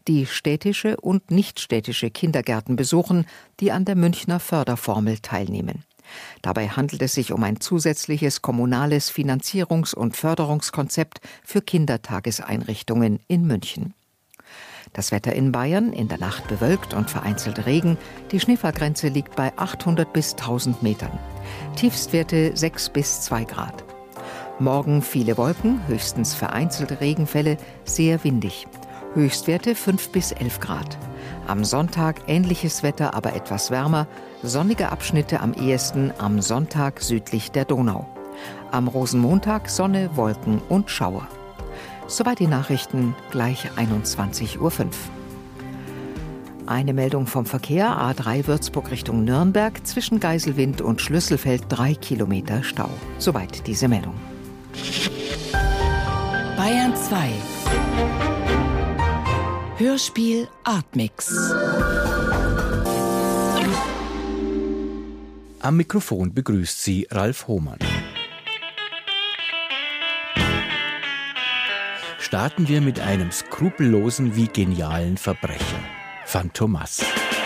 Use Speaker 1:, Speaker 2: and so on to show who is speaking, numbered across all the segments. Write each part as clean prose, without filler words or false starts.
Speaker 1: die städtische und nichtstädtische Kindergärten besuchen, die an der Münchner Förderformel teilnehmen. Dabei handelt es sich um ein zusätzliches kommunales Finanzierungs- und Förderungskonzept für Kindertageseinrichtungen in München. Das Wetter in Bayern, in der Nacht bewölkt und vereinzelt Regen. Die Schneefallgrenze liegt bei 800 bis 1000 Metern. Tiefstwerte 6 bis 2 Grad. Morgen viele Wolken, höchstens vereinzelte Regenfälle, sehr windig. Höchstwerte 5 bis 11 Grad. Am Sonntag ähnliches Wetter, aber etwas wärmer. Sonnige Abschnitte am ehesten am Sonntag südlich der Donau. Am Rosenmontag Sonne, Wolken und Schauer. Soweit die Nachrichten, gleich 21:05 Uhr. Eine Meldung vom Verkehr, A3 Würzburg Richtung Nürnberg, zwischen Geiselwind und Schlüsselfeld 3 Kilometer Stau. Soweit diese Meldung.
Speaker 2: Bayern 2 Hörspiel Artmix.
Speaker 3: Am Mikrofon begrüßt Sie Ralf Hohmann. Starten wir mit einem skrupellosen wie genialen Verbrecher, Fantomas.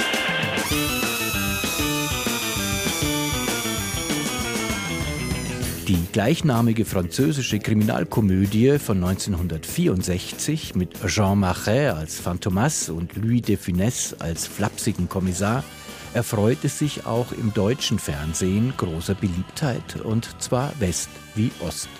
Speaker 3: Die gleichnamige französische Kriminalkomödie von 1964 mit Jean Marais als Fantomas und Louis de Funès als flapsigen Kommissar erfreute sich auch im deutschen Fernsehen großer Beliebtheit, und zwar West wie Ost.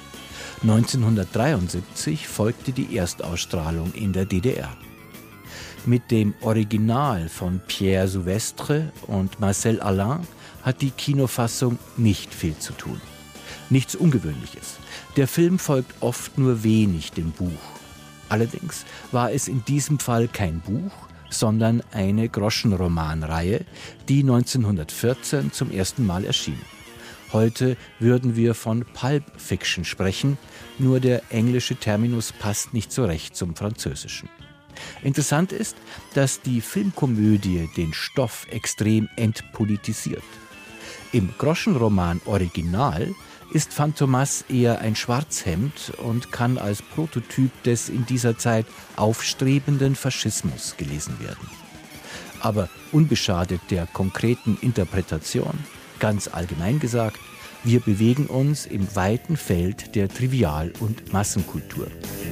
Speaker 3: 1973 folgte die Erstausstrahlung in der DDR. Mit dem Original von Pierre Souvestre und Marcel Alain hat die Kinofassung nicht viel zu tun. Nichts Ungewöhnliches. Der Film folgt oft nur wenig dem Buch. Allerdings war es in diesem Fall kein Buch, sondern eine Groschenromanreihe, die 1914 zum ersten Mal erschien. Heute würden wir von Pulp Fiction sprechen, nur der englische Terminus passt nicht so recht zum Französischen. Interessant ist, dass die Filmkomödie den Stoff extrem entpolitisiert. Im Groschenroman Original ist Fantomas eher ein Schwarzhemd und kann als Prototyp des in dieser Zeit aufstrebenden Faschismus gelesen werden. Aber unbeschadet der konkreten Interpretation, ganz allgemein gesagt, wir bewegen uns im weiten Feld der Trivial- und Massenkultur.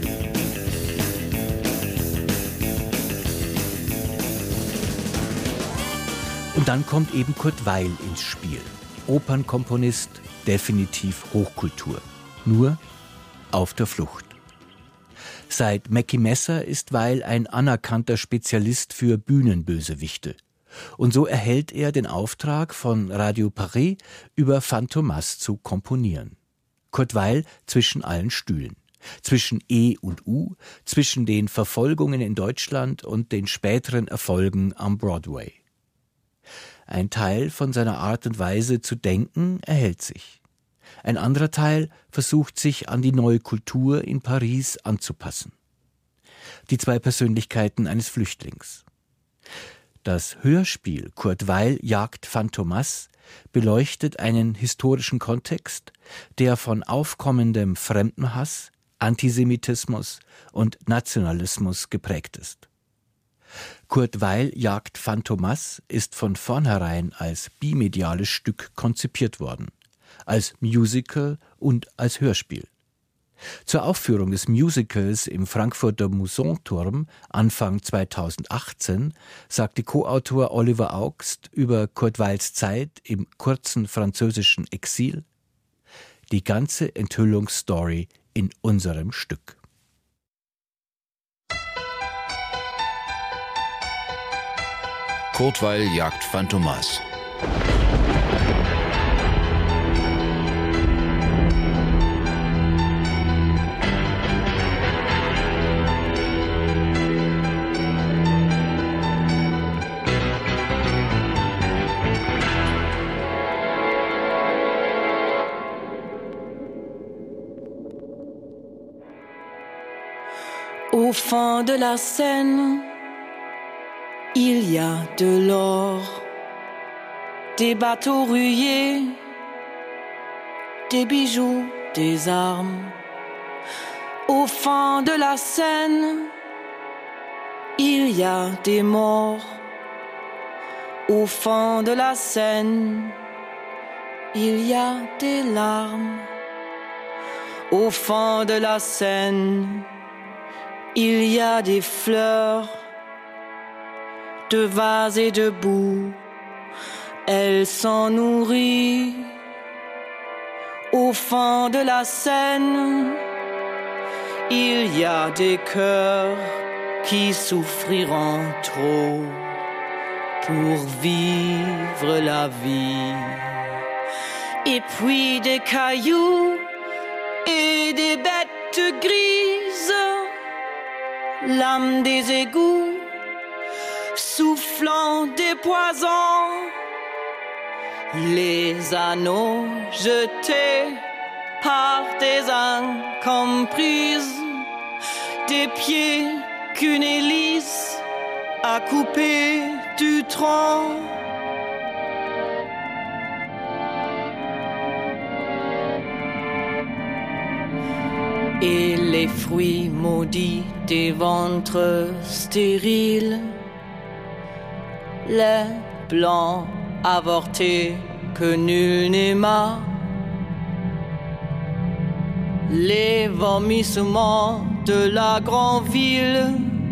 Speaker 3: Und dann kommt eben Kurt Weill ins Spiel. Opernkomponist, definitiv Hochkultur. Nur auf der Flucht. Seit Mackie Messer ist Weill ein anerkannter Spezialist für Bühnenbösewichte. Und so erhält er den Auftrag von Radio Paris, über Fantomas zu komponieren. Kurt Weill zwischen allen Stühlen. Zwischen E und U, zwischen den Verfolgungen in Deutschland und den späteren Erfolgen am Broadway. Ein Teil von seiner Art und Weise zu denken erhält sich. Ein anderer Teil versucht sich an die neue Kultur in Paris anzupassen. Die zwei Persönlichkeiten eines Flüchtlings. Das Hörspiel Kurt Weill jagt Fantomas beleuchtet einen historischen Kontext, der von aufkommendem Fremdenhass, Antisemitismus und Nationalismus geprägt ist. Kurt Weill jagt Fantomas ist von vornherein als bimediales Stück konzipiert worden, als Musical und als Hörspiel. Zur Aufführung des Musicals im Frankfurter Musanturm Anfang 2018 sagte Co-Autor Oliver Augst über Kurt Weills Zeit im kurzen französischen Exil: Die ganze Enthüllungsstory in unserem Stück.
Speaker 4: Kurt Weill jagt Fantomas.
Speaker 5: Au fond de la Seine, il y a de l'or, des bateaux rouillés, des bijoux, des armes. Au fond de la Seine, il y a des morts. Au fond de la Seine, il y a des larmes. Au fond de la Seine, il y a des fleurs, de vases et de boue. Elles sont nourries. Au fond de la Seine, il y a des cœurs qui souffriront trop pour vivre la vie. Et puis des cailloux et des bêtes grises, l'âme des égouts, soufflant des poisons, les anneaux jetés par des incomprises, des pieds qu'une hélice a coupé du tronc. Et les fruits maudits des ventres stériles, les blancs avortés que nul n'aima, les vomissements de la grande ville.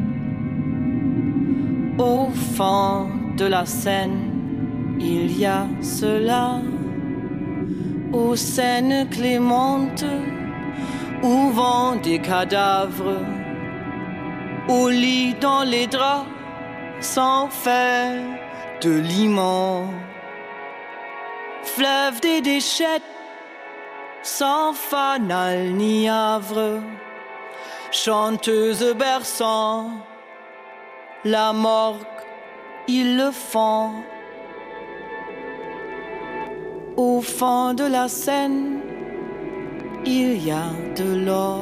Speaker 5: Au fond de la Seine, il y a cela, aux Seines clémentes, où vont des cadavres, au lit dans les draps, sans faire de limon. Fleuve des déchets, sans fanal ni havre, chanteuse berçant la morgue, ils le font. Au fond de la Seine, il y a de l'or,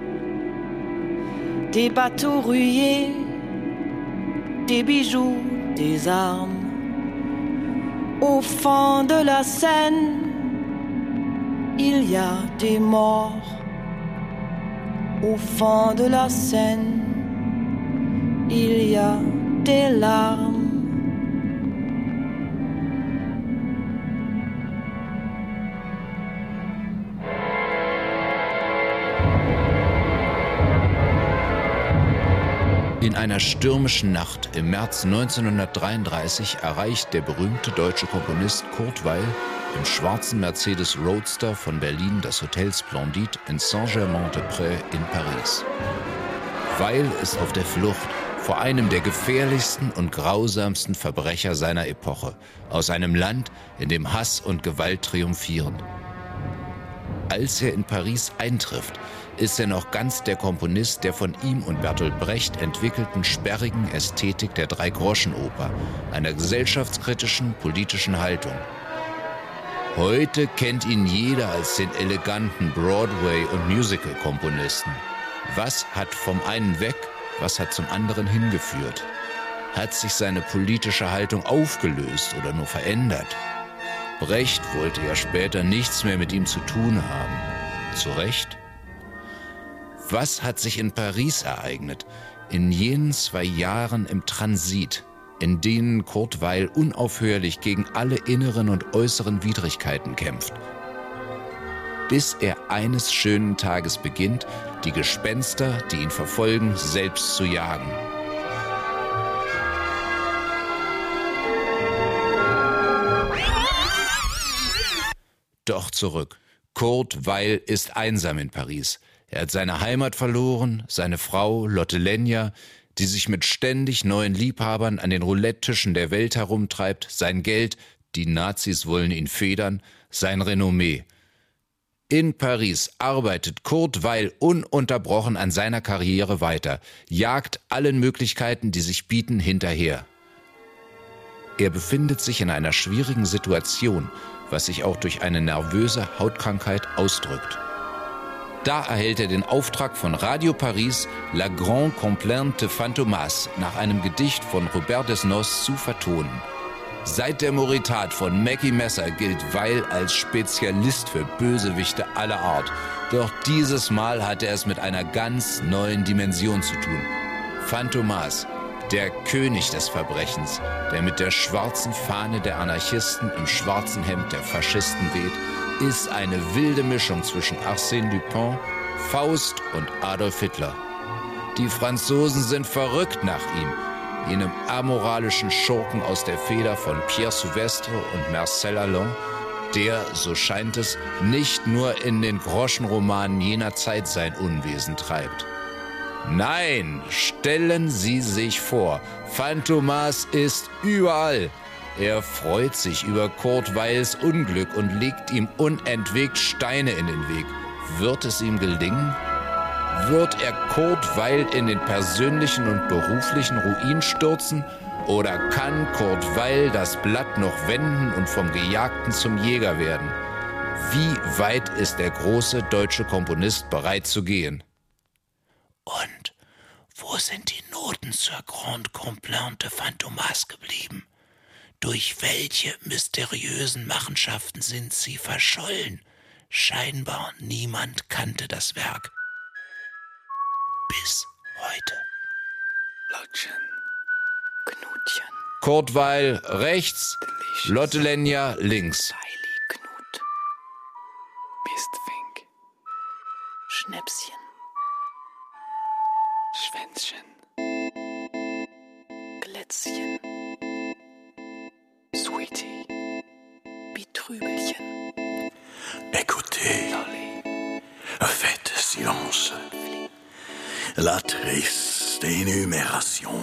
Speaker 5: des bateaux rouillés, des bijoux, des armes. Au fond de la Seine, il y a des morts. Au fond de la Seine, il y a des larmes.
Speaker 4: In einer stürmischen Nacht im März 1933 erreicht der berühmte deutsche Komponist Kurt Weill im schwarzen Mercedes Roadster von Berlin das Hotel Splendid in Saint-Germain-des-Prés in Paris. Weill ist auf der Flucht vor einem der gefährlichsten und grausamsten Verbrecher seiner Epoche, aus einem Land, in dem Hass und Gewalt triumphieren. Als er in Paris eintrifft, ist er noch ganz der Komponist der von ihm und Bertolt Brecht entwickelten sperrigen Ästhetik der Dreigroschenoper, einer gesellschaftskritischen, politischen Haltung. Heute kennt ihn jeder als den eleganten Broadway- und Musical-Komponisten. Was hat vom einen weg, was hat zum anderen hingeführt? Hat sich seine politische Haltung aufgelöst oder nur verändert? Brecht wollte ja später nichts mehr mit ihm zu tun haben. Zu Recht? Was hat sich in Paris ereignet, in jenen 2 Jahren im Transit, in denen Kurt Weill unaufhörlich gegen alle inneren und äußeren Widrigkeiten kämpft? Bis er eines schönen Tages beginnt, die Gespenster, die ihn verfolgen, selbst zu jagen. Doch zurück. Kurt Weill ist einsam in Paris. Er hat seine Heimat verloren, seine Frau Lotte Lenya, die sich mit ständig neuen Liebhabern an den Roulette-Tischen der Welt herumtreibt, sein Geld, die Nazis wollen ihn federn, sein Renommee. In Paris arbeitet Kurt Weill ununterbrochen an seiner Karriere weiter, jagt allen Möglichkeiten, die sich bieten, hinterher. Er befindet sich in einer schwierigen Situation, was sich auch durch eine nervöse Hautkrankheit ausdrückt. Da erhält er den Auftrag von Radio Paris, La Grande Complainte de Fantomas nach einem Gedicht von Robert Desnos zu vertonen. Seit der Moritat von Mackie Messer gilt Weill als Spezialist für Bösewichte aller Art. Doch dieses Mal hat er es mit einer ganz neuen Dimension zu tun. Fantomas, Der König des Verbrechens, der mit der schwarzen Fahne der Anarchisten im schwarzen Hemd der Faschisten weht, ist eine wilde Mischung zwischen Arsène Lupin, Faust und Adolf Hitler. Die Franzosen sind verrückt nach ihm, jenem amoralischen Schurken aus der Feder von Pierre Souvestre und Marcel Allon, der, so scheint es, nicht nur in den Groschenromanen jener Zeit sein Unwesen treibt. Nein, stellen Sie sich vor, Phantomas ist überall. Er freut sich über Kurt Weils Unglück und legt ihm unentwegt Steine in den Weg. Wird es ihm gelingen? Wird er Kurt Weil in den persönlichen und beruflichen Ruin stürzen? Oder kann Kurt Weil das Blatt noch wenden und vom Gejagten zum Jäger werden? Wie weit ist der große deutsche Komponist bereit zu gehen? Und wo sind die Noten zur Grande Complainte Phantomas geblieben? Durch welche mysteriösen Machenschaften sind sie verschollen? Scheinbar niemand kannte das Werk. Bis heute.
Speaker 5: Lotchen, Knutchen.
Speaker 4: Kurt Weil rechts, Lotte Lenya links.
Speaker 5: Heili Knut. Mistfink. Schnäpschen. Schwänzchen. Glätzchen. Sweetie. Betrübelchen.
Speaker 6: Écoutez, faites silence. La triste énumération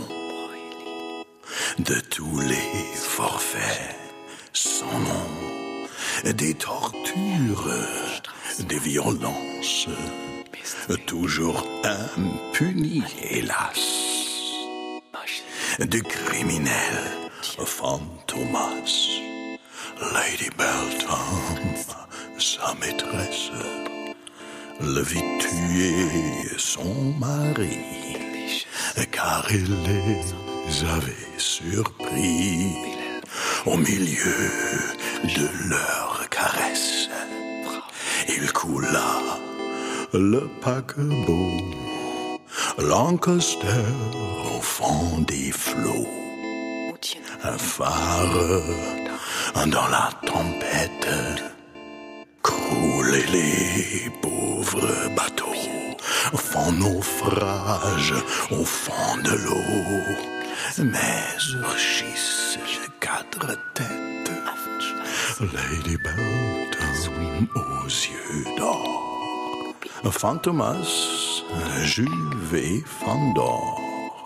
Speaker 6: de tous les forfaits sans nom, des tortures, des violences, toujours impunies, hélas, de criminels Phantomas, Lady Beltham, sa maîtresse, le vit tuer son mari, car il les avait surpris au milieu de leurs caresses. Il coula le paquebot, Lancaster au fond des flots, un phare dans la tempête. Couler les pauvres bateaux font naufrage au fond de l'eau, mais surgissent les quatre têtes. Lady Beltham aux yeux d'or, Phantomas, Jules V. Fandor.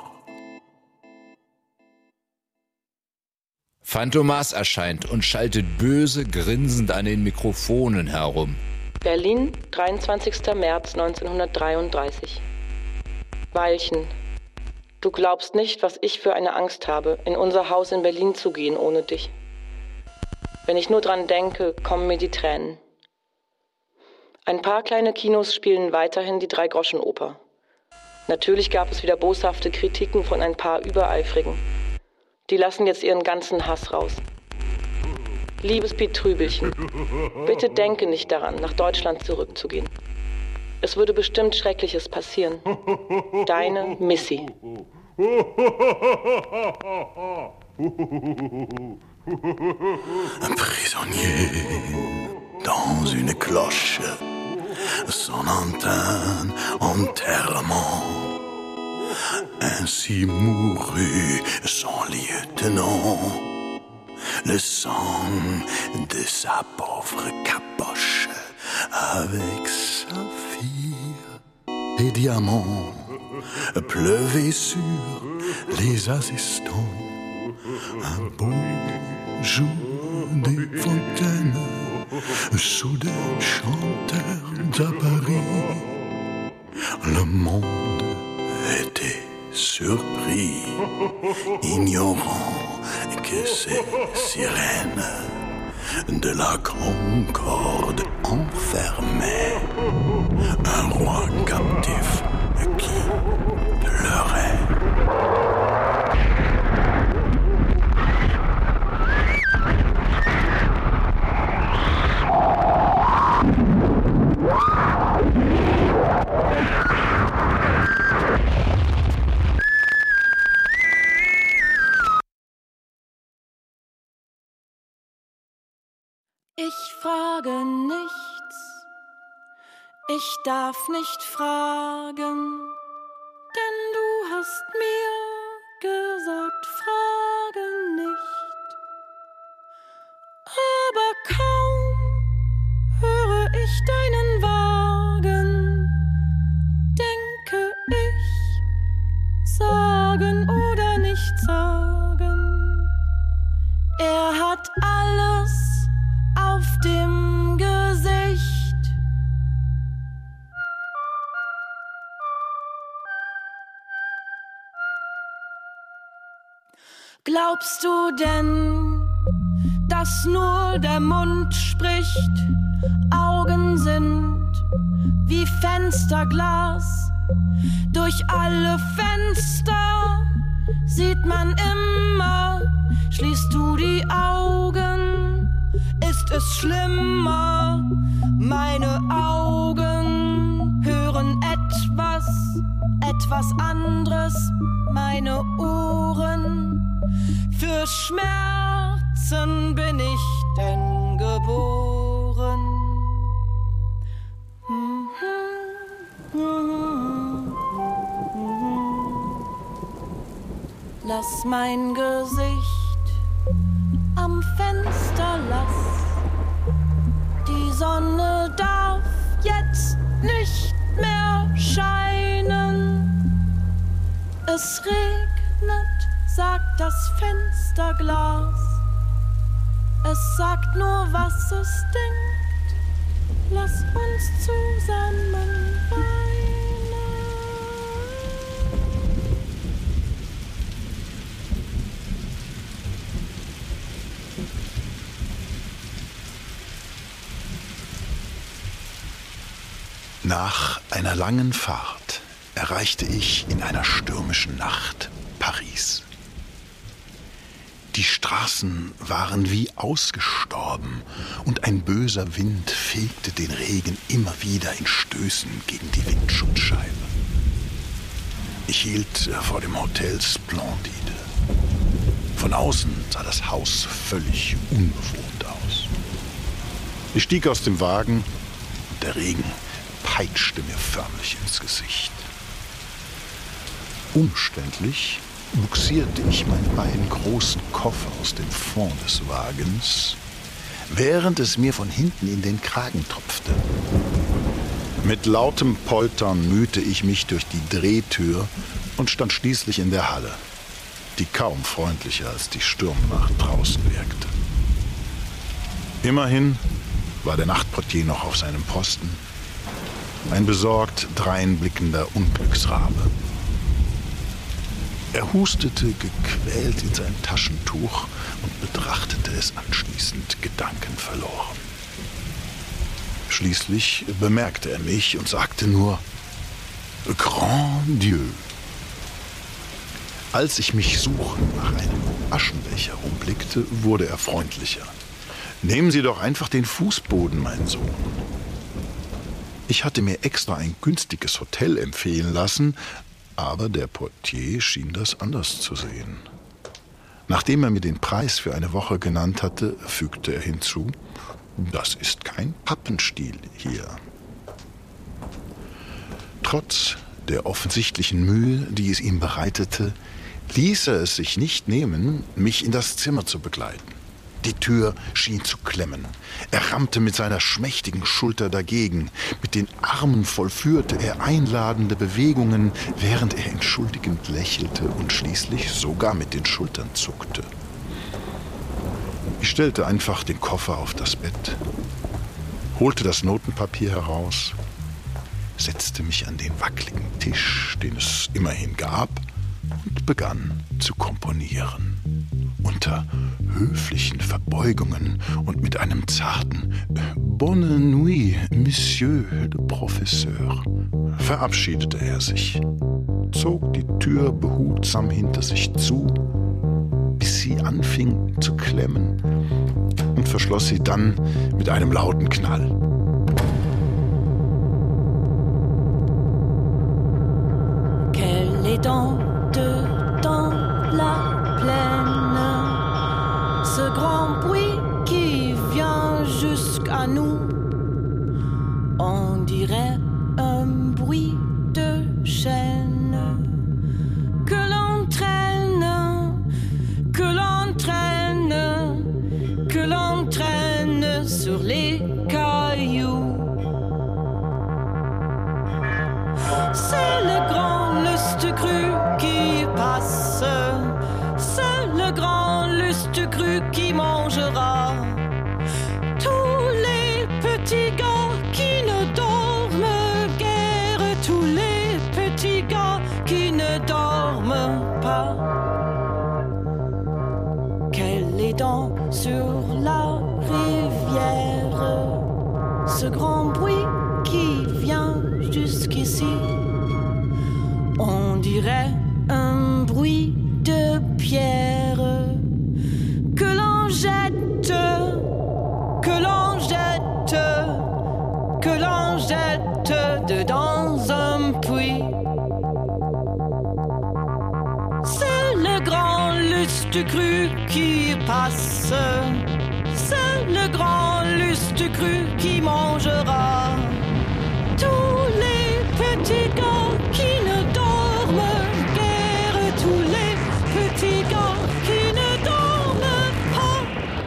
Speaker 4: Phantomas erscheint und schaltet böse grinsend an den Mikrofonen herum.
Speaker 7: Berlin, 23. März 1933. Weilchen, du glaubst nicht, was ich für eine Angst habe, in unser Haus in Berlin zu gehen ohne dich. Wenn ich nur dran denke, kommen mir die Tränen. Ein paar kleine Kinos spielen weiterhin die Drei-Groschen-Oper. Natürlich gab es wieder boshafte Kritiken von ein paar Übereifrigen. Die lassen jetzt ihren ganzen Hass raus. Liebes Betrübelchen, bitte denke nicht daran, nach Deutschland zurückzugehen. Es würde bestimmt Schreckliches passieren. Deine Missy.
Speaker 6: Un prisonnier dans une cloche, sonne un enterrement. Ainsi mourut son lieutenant, le sang de sa pauvre caboche, avec saphir et diamants, pleuvait sur les assistants. Un beau jour des fontaines, soudain chantèrent à Paris. Le monde était surpris, ignorant que ces sirènes de la Concorde enfermaient un roi captif qui pleurait.
Speaker 5: Ich frage nichts, ich darf nicht fragen, denn du hast mir gesagt, frage nicht. Aber kaum höre ich deinen Wagen, denke ich, sagen oder nicht sagen. Er hat alles auf dem Gesicht. Glaubst du denn, dass nur der Mund spricht? Augen sind wie Fensterglas. Durch alle Fenster sieht man immer. Schließt du die Augen, ist es schlimmer. Meine Augen hören etwas anderes. Meine Ohren, für Schmerzen bin ich denn geboren. Lass mein Gesicht am Fenster, lass. Die Sonne darf jetzt nicht mehr scheinen. Es regnet, sagt das Fensterglas. Es sagt nur, was es denkt. Lass uns zusammen weinen.
Speaker 6: Nach einer langen Fahrt erreichte ich in einer stürmischen Nacht Paris. Die Straßen waren wie ausgestorben und ein böser Wind fegte den Regen immer wieder in Stößen gegen die Windschutzscheibe. Ich hielt vor dem Hotel Splendide. Von außen sah das Haus völlig unbewohnt aus. Ich stieg aus dem Wagen und der Regen peitschte mir förmlich ins Gesicht. Umständlich buxierte ich meine beiden großen Koffer aus dem Fond des Wagens, während es mir von hinten in den Kragen tropfte. Mit lautem Poltern mühte ich mich durch die Drehtür und stand schließlich in der Halle, die kaum freundlicher als die Sturmnacht draußen wirkte. Immerhin war der Nachtportier noch auf seinem Posten, ein besorgt dreinblickender Unglücksrabe. Er hustete gequält in sein Taschentuch und betrachtete es anschließend gedankenverloren. Schließlich bemerkte er mich und sagte nur: Grand Dieu. Als ich mich suchend nach einem Aschenbecher umblickte, wurde er freundlicher. Nehmen Sie doch einfach den Fußboden, mein Sohn. Ich hatte mir extra ein günstiges Hotel empfehlen lassen, aber der Portier schien das anders zu sehen. Nachdem er mir den Preis für eine Woche genannt hatte, fügte er hinzu: Das ist kein Pappenstiel hier. Trotz der offensichtlichen Mühe, die es ihm bereitete, ließ er es sich nicht nehmen, mich in das Zimmer zu begleiten. Die Tür schien zu klemmen. Er rammte mit seiner schmächtigen Schulter dagegen. Mit den Armen vollführte er einladende Bewegungen, während er entschuldigend lächelte und schließlich sogar mit den Schultern zuckte. Ich stellte einfach den Koffer auf das Bett, holte das Notenpapier heraus, setzte mich an den wackeligen Tisch, den es immerhin gab, und begann zu komponieren. Unter höflichen Verbeugungen und mit einem zarten Bonne nuit, Monsieur le Professeur verabschiedete er sich, zog die Tür behutsam hinter sich zu, bis sie anfing zu klemmen, und verschloss sie dann mit einem lauten Knall.
Speaker 5: Quelle est donc dans la plaine ce grand bruit qui vient juste à nous. On dirait un bruit de chaîne que l'on traîne, que l'on traîne, que l'on traîne sur les cailloux. C'est le grand lustre cru qui passe, c'est le grand lustre cru qui mangera tous les petits gars qui ne dorment guère, tous les petits gars qui ne dorment pas. Quelle est donc sur la rivière ce grand bruit qui vient jusqu'ici? On dirait un bruit de pierre que l'on jette, que l'on jette, que l'on jette dans un puits. C'est le grand lustre cru qui passe, c'est le grand lustre cru qui mangera tous les petits gars qui ne dorment guère, tous les petits gars qui ne dorment pas.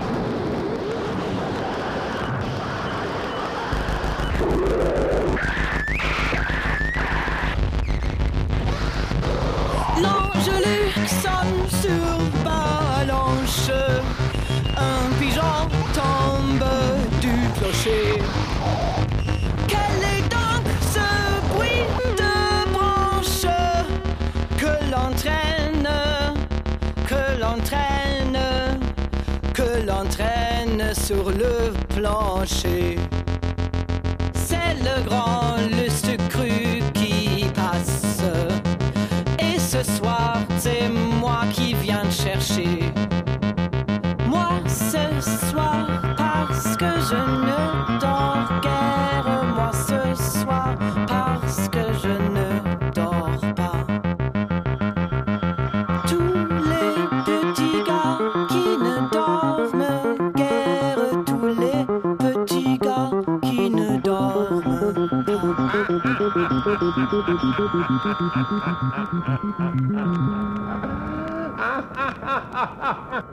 Speaker 5: L'Angélus sonne sur Balanche, un pigeon tombe du clocher. Quel est donc ce bruit de branche que l'entraîne, que l'entraîne, que l'entraîne sur le plancher? C'est le grand lustre cru qui passe, et ce soir c'est moi qui viens te chercher. Moi ce soir parce que je ne dors guère, moi ce soir parce que je ne dors pas. Tous les petits gars qui ne dorment guère, tous les petits gars qui ne dorment pas.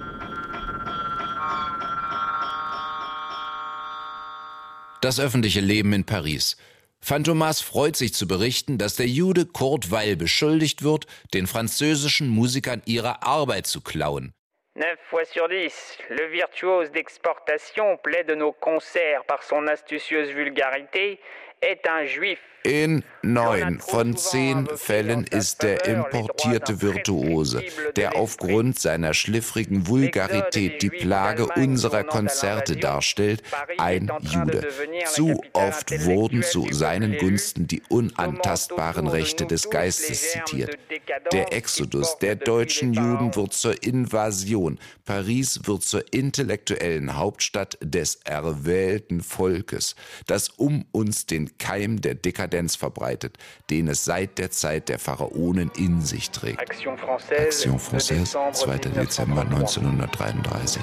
Speaker 4: Das öffentliche Leben in Paris. Fantomas freut sich zu berichten, dass der Jude Kurt Weill beschuldigt wird, den französischen Musikern ihre Arbeit zu klauen.
Speaker 8: 9 fois sur 10, le virtuose d'exportation plaît de nos concerts par son astucieuse vulgarité, est un juif.
Speaker 4: In 9 von 10 Fällen ist der importierte Virtuose, der aufgrund seiner schliffrigen Vulgarität die Plage unserer Konzerte darstellt, ein Jude. Zu oft wurden zu seinen Gunsten die unantastbaren Rechte des Geistes zitiert. Der Exodus der deutschen Juden wird zur Invasion. Paris wird zur intellektuellen Hauptstadt des erwählten Volkes, das um uns den Keim der Dekadenz verbreitet, den es seit der Zeit der Pharaonen in sich trägt. Action Française, 2. Dezember 1933.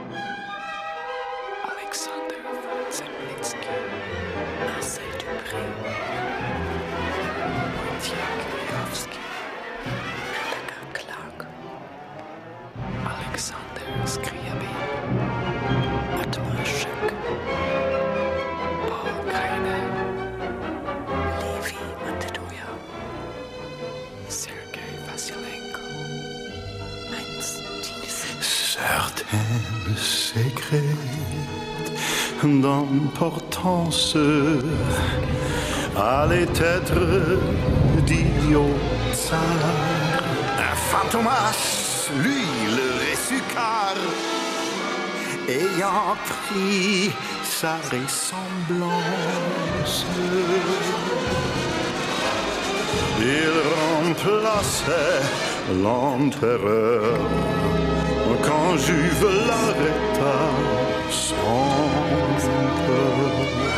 Speaker 9: Certaines secrètes d'importance allaient être d'idiots tsars. Fantomas, lui, le ressucard, ayant pris sa ressemblance, il remplaçait l'empereur quand Juve l'arrêta sans peur.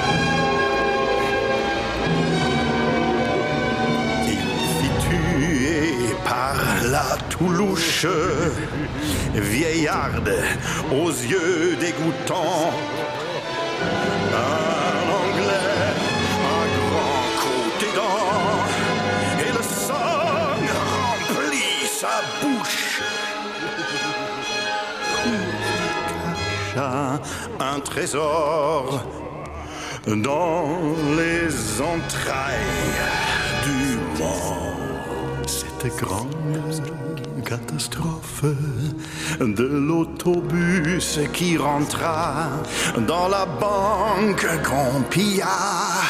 Speaker 9: Il fit tuer par la Toulouche, vieillarde aux yeux dégoûtants, Un Anglais à grand côté dents, et le sang remplit sa bouche. Il cacha un trésor dans les entrailles du mort. Cette grande catastrophe de l'autobus qui rentra dans la banque qu'on pilla.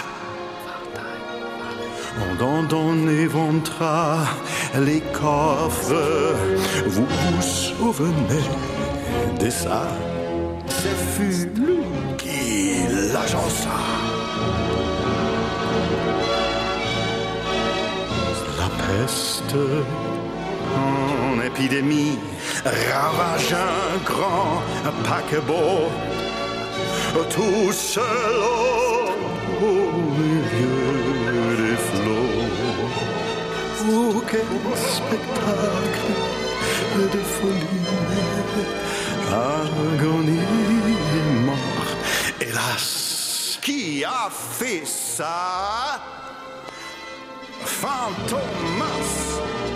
Speaker 9: Dont on éventera les coffres, vous vous souvenez de ça? Ce fut lui qui l'agença. La peste en épidémie ravage un grand paquebot, tout seul au milieu des flots. Oh, quel spectacle de folie, agonie et mort. Hélas, qui a fait ça? Fantomas.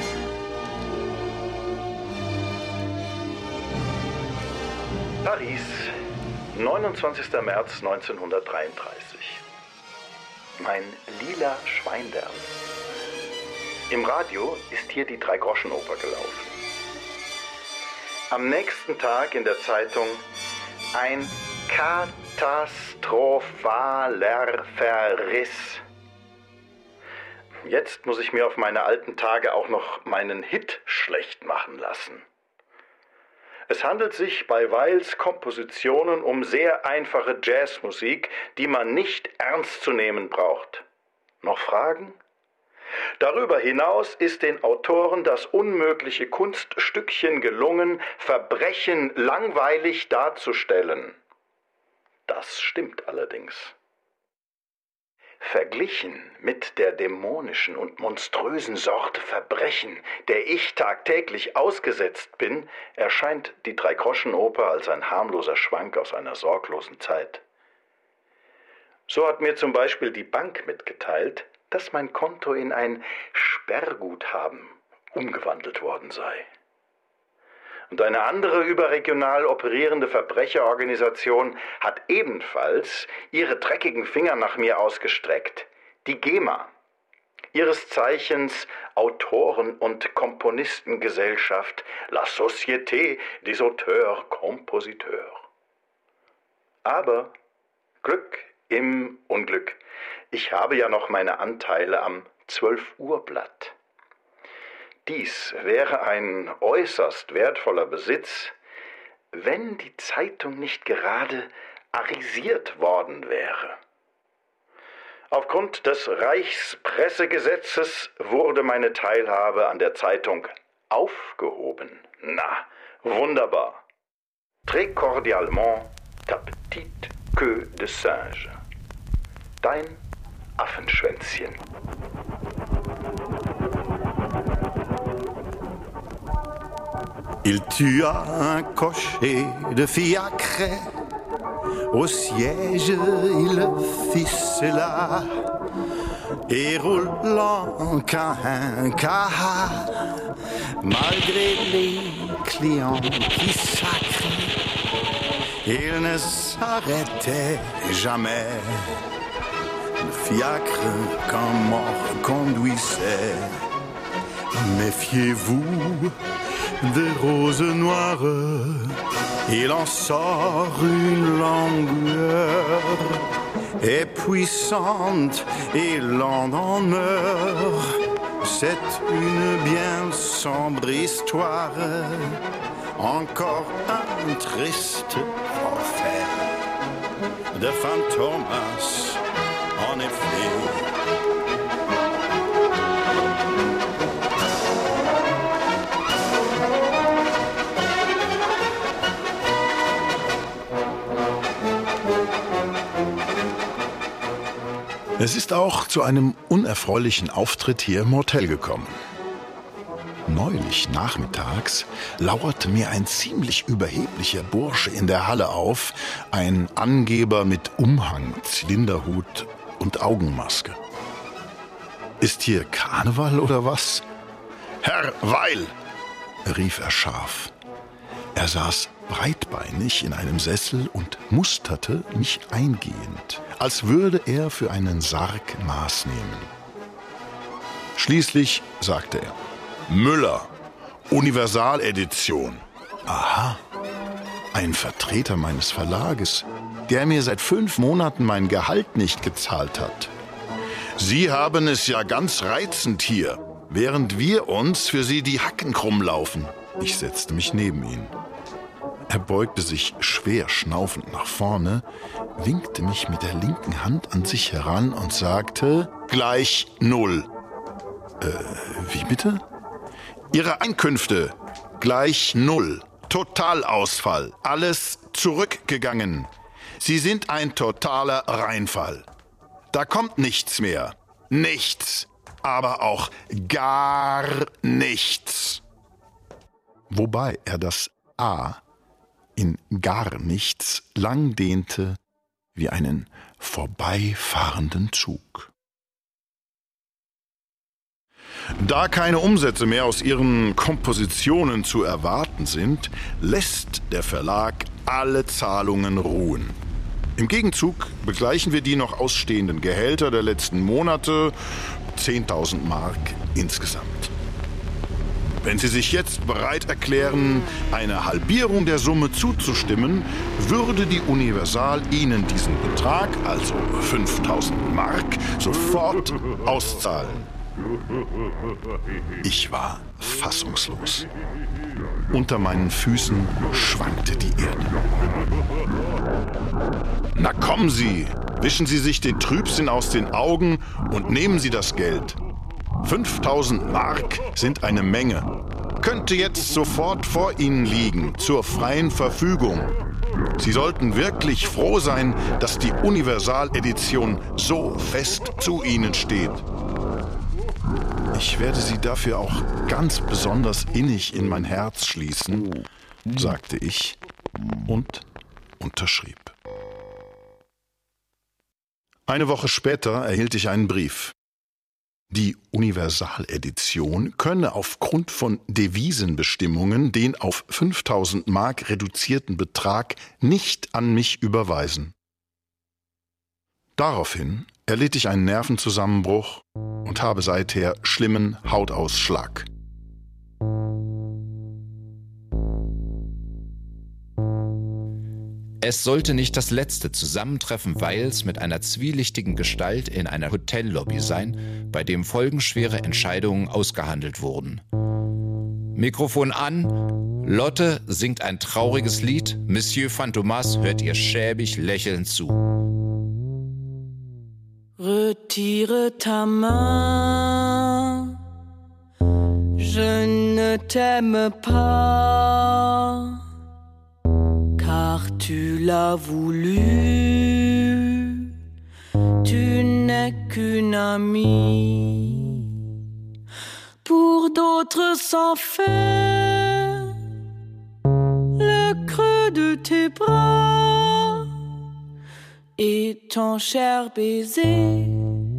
Speaker 10: Paris, 29. März 1933. Mein lila Schweinderl. Im Radio ist hier die Drei-Groschen-Oper gelaufen. Am nächsten Tag in der Zeitung ein katastrophaler Verriss. Jetzt muss ich mir auf meine alten Tage auch noch meinen Hit schlecht machen lassen. Es handelt sich bei Weils Kompositionen um sehr einfache Jazzmusik, die man nicht ernst zu nehmen braucht. Noch Fragen? Darüber hinaus ist den Autoren das unmögliche Kunststückchen gelungen, Verbrechen langweilig darzustellen. Das stimmt allerdings. Verglichen mit der dämonischen und monströsen Sorte Verbrechen, der ich tagtäglich ausgesetzt bin, erscheint die Drei-Groschen-Oper als ein harmloser Schwank aus einer sorglosen Zeit. So hat mir zum Beispiel die Bank mitgeteilt, dass mein Konto in ein Sperrguthaben umgewandelt worden sei. Und eine andere überregional operierende Verbrecherorganisation hat ebenfalls ihre dreckigen Finger nach mir ausgestreckt. Die GEMA, ihres Zeichens Autoren- und Komponistengesellschaft, La Société des Auteurs-Compositeurs. Aber Glück im Unglück. Ich habe ja noch meine Anteile am 12-Uhr-Blatt. Dies wäre ein äußerst wertvoller Besitz, wenn die Zeitung nicht gerade arisiert worden wäre. Aufgrund des Reichspressegesetzes wurde meine Teilhabe an der Zeitung aufgehoben. Na, wunderbar. Très cordialement, ta petite queue de singe. Dein Affenschwänzchen.
Speaker 9: Il tua un cocher de fiacre, au siège il ficela, et roulant qu'un car, malgré les clients qui sacrent, il ne s'arrêtait jamais. Le fiacre qu'un mort conduisait. Méfiez-vous des roses noires, il en sort une langueur, et puissante et lente en heure. C'est une bien sombre histoire, encore un triste forfait de Fantomas, en effet.
Speaker 6: Es ist auch zu einem unerfreulichen Auftritt hier im Hotel gekommen. Neulich nachmittags lauerte mir ein ziemlich überheblicher Bursche in der Halle auf, ein Angeber mit Umhang, Zylinderhut und Augenmaske. »Ist hier Karneval oder was?« »Herr Weil«, rief er scharf. Er saß breitbeinig in einem Sessel und musterte mich eingehend, als würde er für einen Sarg Maß nehmen. Schließlich sagte er: »Müller, Universaledition.« Aha, ein Vertreter meines Verlages, der mir seit 5 Monaten mein Gehalt nicht gezahlt hat. Sie haben es ja ganz reizend hier, während wir uns für Sie die Hacken krumm laufen. Ich setzte mich neben ihn. Er beugte sich schwer schnaufend nach vorne, winkte mich mit der linken Hand an sich heran und sagte: »Gleich 0. Wie bitte?« »Ihre Einkünfte gleich 0. Totalausfall. Alles zurückgegangen. Sie sind ein totaler Reinfall. Da kommt nichts mehr. Nichts. Aber auch gar nichts.« Wobei er das A in gar nichts lang dehnte wie einen vorbeifahrenden Zug. Da keine Umsätze mehr aus ihren Kompositionen zu erwarten sind, lässt der Verlag alle Zahlungen ruhen. Im Gegenzug begleichen wir die noch ausstehenden Gehälter der letzten Monate, 10.000 Mark insgesamt. Wenn Sie sich jetzt bereit erklären, eine Halbierung der Summe zuzustimmen, würde die Universal Ihnen diesen Betrag, also 5.000 Mark, sofort auszahlen. Ich war fassungslos. Unter meinen Füßen schwankte die Erde. »Na kommen Sie, wischen Sie sich den Trübsinn aus den Augen und nehmen Sie das Geld. 5.000 Mark sind eine Menge. Könnte jetzt sofort vor Ihnen liegen, zur freien Verfügung. Sie sollten wirklich froh sein, dass die Universaledition so fest zu Ihnen steht. Ich werde Sie dafür auch ganz besonders innig in mein Herz schließen«, sagte ich und unterschrieb. Eine Woche später erhielt ich einen Brief. Die Universaledition könne aufgrund von Devisenbestimmungen den auf 5.000 Mark reduzierten Betrag nicht an mich überweisen. Daraufhin erlitt ich einen Nervenzusammenbruch und habe seither schlimmen Hautausschlag.
Speaker 4: Es sollte nicht das letzte Zusammentreffen Weils mit einer zwielichtigen Gestalt in einer Hotellobby sein, bei dem folgenschwere Entscheidungen ausgehandelt wurden. Mikrofon an, Lotte singt ein trauriges Lied, Monsieur Fantomas hört ihr schäbig lächelnd zu.
Speaker 5: Retire ta main, je ne t'aime pas, car tu l'as voulu, tu n'es qu'une amie, pour d'autres sans fait, le creux de tes bras et ton cher baiser,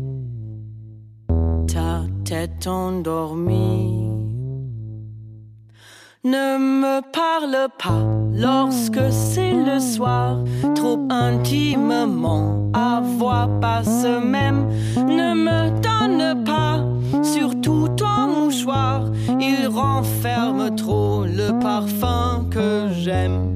Speaker 5: ta tête endormie. Ne me parle pas lorsque c'est le soir, trop intimement, à voix basse même. Ne me donne pas, surtout ton mouchoir, il renferme trop le parfum que j'aime.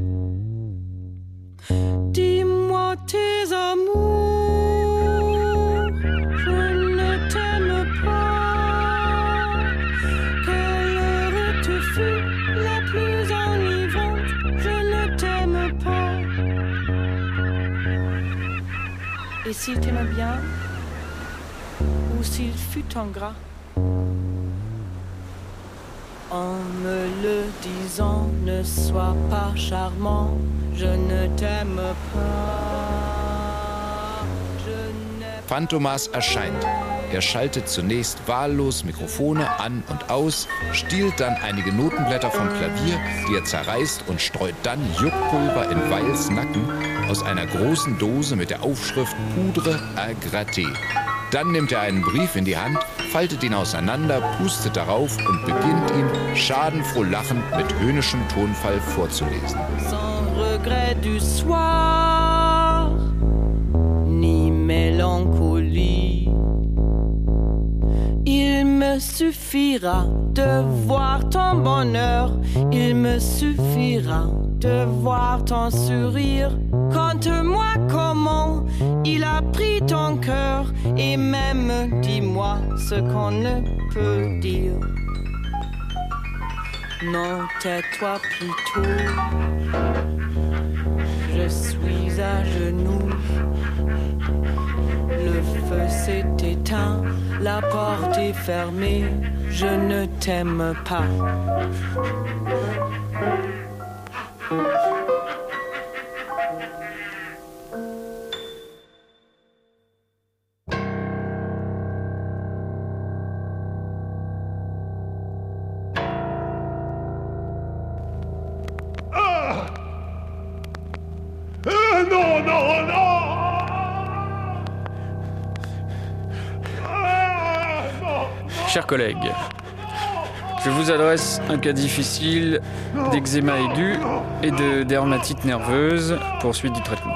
Speaker 5: Dis-moi tes amours, je ne t'aime pas. Quelle heure te fut la plus enivrante, je ne t'aime pas. Et s'il t'aimait bien, ou s'il fut ingrat, en me le disant, ne sois pas charmant, je ne t'aime pas.
Speaker 4: Fantomas erscheint. Er schaltet zunächst wahllos Mikrofone an und aus, stiehlt dann einige Notenblätter vom Klavier, die er zerreißt und streut dann Juckpulver in Weils Nacken aus einer großen Dose mit der Aufschrift Poudre à gratter. Dann nimmt er einen Brief in die Hand, faltet ihn auseinander, pustet darauf und beginnt ihn schadenfroh lachend mit höhnischem Tonfall vorzulesen.
Speaker 5: Sans regret du soir, ni mélancolie. Il me suffira de voir ton bonheur, il me suffira de voir ton sourire. Conte-moi comment il a pris ton cœur et même dis-moi ce qu'on ne peut dire. Non, tais-toi plutôt, je suis à genoux. Le feu s'est éteint, la porte est fermée, je ne t'aime pas.
Speaker 11: Chers collègues, je vous adresse un cas difficile d'eczéma aigu et de dermatite nerveuse pour suite du traitement.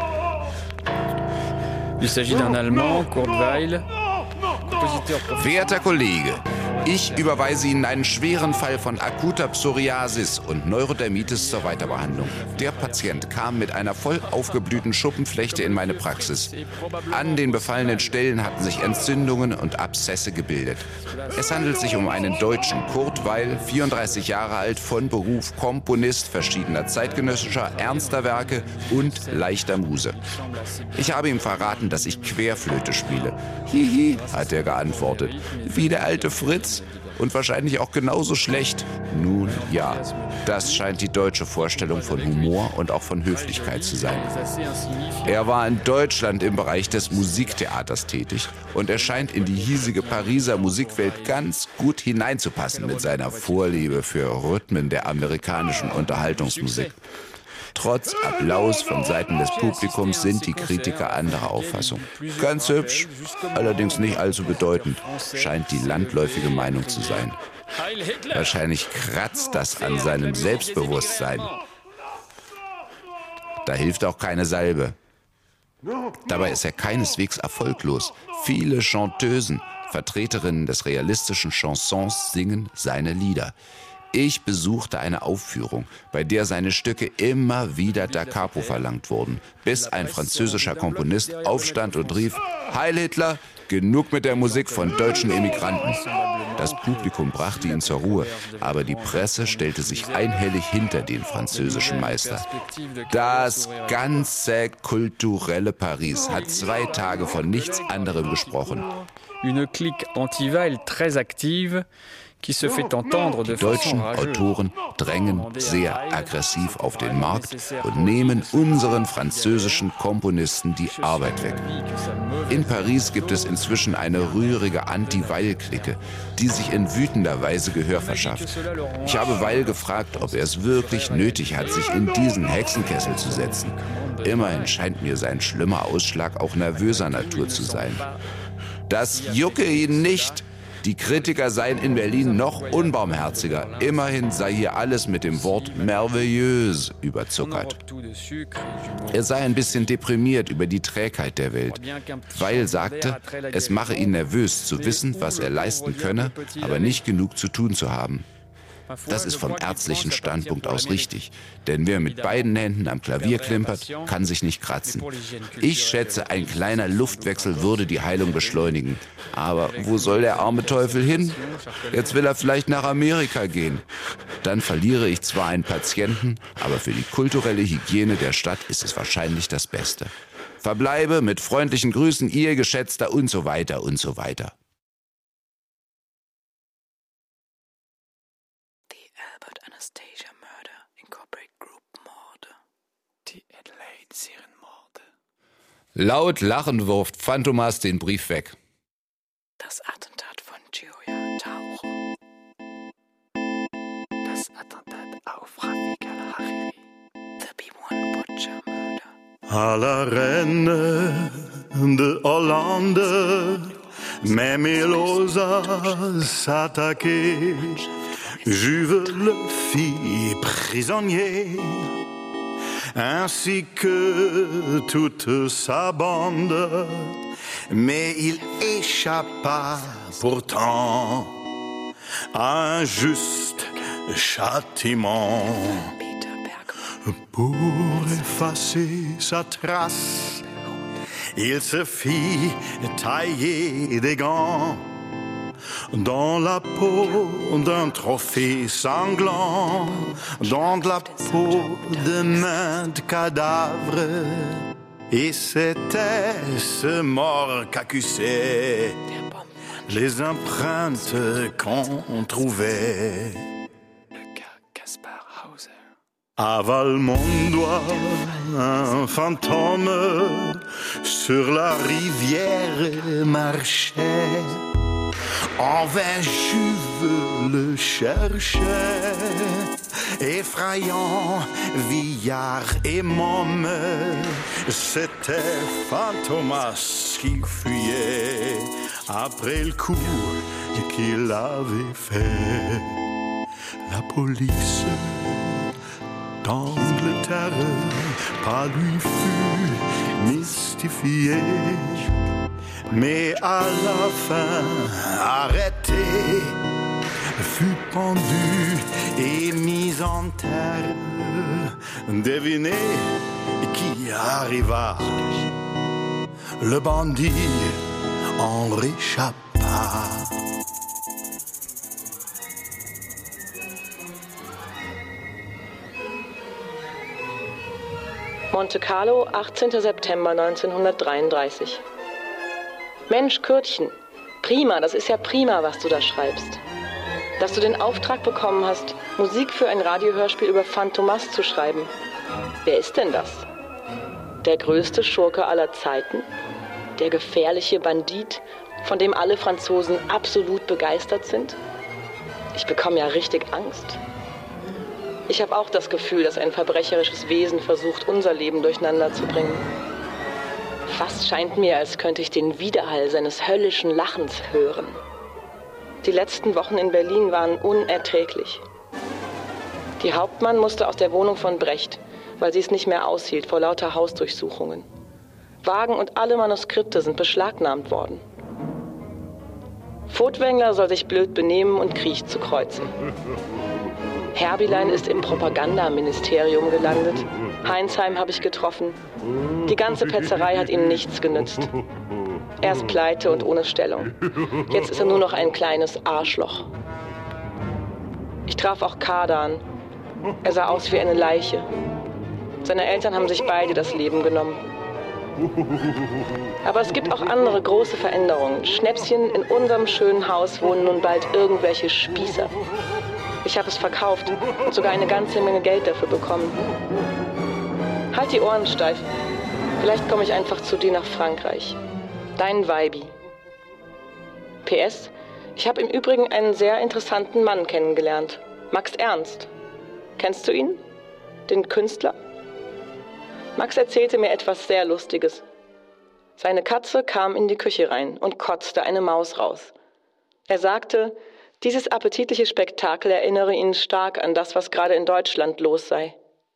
Speaker 11: Il s'agit d'un Allemand, Kurt Weill, compositeur professionnel.
Speaker 4: Werter Kollege, ich überweise Ihnen einen schweren Fall von akuter Psoriasis und Neurodermitis zur Weiterbehandlung. Der Patient kam mit einer voll aufgeblühten Schuppenflechte in meine Praxis. An den befallenen Stellen hatten sich Entzündungen und Abszesse gebildet. Es handelt sich um einen Deutschen, Kurt Weill, 34 Jahre alt, von Beruf Komponist verschiedener zeitgenössischer, ernster Werke und leichter Muse. Ich habe ihm verraten, dass ich Querflöte spiele. Hihi, hat er geantwortet. Wie der alte Fritz. Und wahrscheinlich auch genauso schlecht. Nun ja, das scheint die deutsche Vorstellung von Humor und auch von Höflichkeit zu sein. Er war in Deutschland im Bereich des Musiktheaters tätig und er scheint in die hiesige Pariser Musikwelt ganz gut hineinzupassen mit seiner Vorliebe für Rhythmen der amerikanischen Unterhaltungsmusik. Trotz Applaus von Seiten des Publikums sind die Kritiker anderer Auffassung. Ganz hübsch, allerdings nicht allzu bedeutend, scheint die landläufige Meinung zu sein. Wahrscheinlich kratzt das an seinem Selbstbewusstsein. Da hilft auch keine Salbe. Dabei ist er keineswegs erfolglos. Viele Chanteusen, Vertreterinnen des realistischen Chansons, singen seine Lieder. Ich besuchte eine Aufführung, bei der seine Stücke immer wieder da capo verlangt wurden, bis ein französischer Komponist aufstand und rief: Heil Hitler, genug mit der Musik von deutschen Emigranten. Das Publikum brachte ihn zur Ruhe, aber die Presse stellte sich einhellig hinter den französischen Meister. Das ganze kulturelle Paris hat 2 Tage von nichts anderem gesprochen.
Speaker 11: Une clique anti-Weill très active. Die
Speaker 4: deutschen Autoren drängen sehr aggressiv auf den Markt und nehmen unseren französischen Komponisten die Arbeit weg. In Paris gibt es inzwischen eine rührige Anti-Weill-Clique, die sich in wütender Weise Gehör verschafft. Ich habe Weill gefragt, ob er es wirklich nötig hat, sich in diesen Hexenkessel zu setzen. Immerhin scheint mir sein schlimmer Ausschlag auch nervöser Natur zu sein. Das jucke ihn nicht. Die Kritiker seien in Berlin noch unbarmherziger. Immerhin sei hier alles mit dem Wort merveilleuse überzuckert. Er sei ein bisschen deprimiert über die Trägheit der Welt. Weil sagte, es mache ihn nervös zu wissen, was er leisten könne, aber nicht genug zu tun zu haben. Das ist vom ärztlichen Standpunkt aus richtig, denn wer mit beiden Händen am Klavier klimpert, kann sich nicht kratzen. Ich schätze, ein kleiner Luftwechsel würde die Heilung beschleunigen. Aber wo soll der arme Teufel hin? Jetzt will er vielleicht nach Amerika gehen. Dann verliere ich zwar einen Patienten, aber für die kulturelle Hygiene der Stadt ist es wahrscheinlich das Beste. Verbleibe mit freundlichen Grüßen, Ihr Geschätzter und so weiter und so weiter. Laut lachend wirft Phantomas den Brief weg.
Speaker 2: Das
Speaker 9: à la reine de Hollande, même il osa s'attaquer. Jules le fit prisonnier, ainsi que toute sa bande, mais il échappa pourtant à un juste châtiment. Pour effacer sa trace, il se fit tailler des gants dans la peau d'un trophée sanglant, dans de la peau de maintes cadavres. Et c'était ce mort qu'accusaient les empreintes qu'on trouvait. Avale mon doigt, un fantôme sur la rivière marchait. En vain Jules le cherchait, effrayant Villard et Môme. C'était Fantomas qui fuyait après le coup qu'il avait fait. La police d'Angleterre pas lui fut mystifiée, mais à la fin arrêté, fut pendu et mis en terre. Devinez qui arriva, le bandit en réchappa.
Speaker 7: Monte Carlo, 18. September 1933. Mensch, Kürtchen, prima, das ist ja prima, was du da schreibst. Dass du den Auftrag bekommen hast, Musik für ein Radiohörspiel über Fantomas zu schreiben. Wer ist denn das? Der größte Schurke aller Zeiten? Der gefährliche Bandit, von dem alle Franzosen absolut begeistert sind? Ich bekomme ja richtig Angst. Ich habe auch das Gefühl, dass ein verbrecherisches Wesen versucht, unser Leben durcheinander zu bringen. Fast scheint mir, als könnte ich den Widerhall seines höllischen Lachens hören. Die letzten Wochen in Berlin waren unerträglich. Die Hauptmann musste aus der Wohnung von Brecht, weil sie es nicht mehr aushielt vor lauter Hausdurchsuchungen. Wagen und alle Manuskripte sind beschlagnahmt worden. Furtwängler soll sich blöd benehmen und kriecht zu Kreuzen. Herbilein ist im Propagandaministerium gelandet. Heinsheim habe ich getroffen. Die ganze Petzerei hat ihm nichts genützt. Er ist pleite und ohne Stellung. Jetzt ist er nur noch ein kleines Arschloch. Ich traf auch Kardan. Er sah aus wie eine Leiche. Seine Eltern haben sich beide das Leben genommen. Aber es gibt auch andere große Veränderungen. Schnäpschen, in unserem schönen Haus wohnen nun bald irgendwelche Spießer. Ich habe es verkauft und sogar eine ganze Menge Geld dafür bekommen. Halt die Ohren steif. Vielleicht komme ich einfach zu dir nach Frankreich. Dein Weibi. PS, ich habe im Übrigen einen sehr interessanten Mann kennengelernt. Max Ernst. Kennst du ihn? Den Künstler? Max erzählte mir etwas sehr Lustiges. Seine Katze kam in die Küche rein und kotzte eine Maus raus. Er sagte, dieses appetitliche Spektakel erinnere ihn stark an das, was gerade in Deutschland los sei.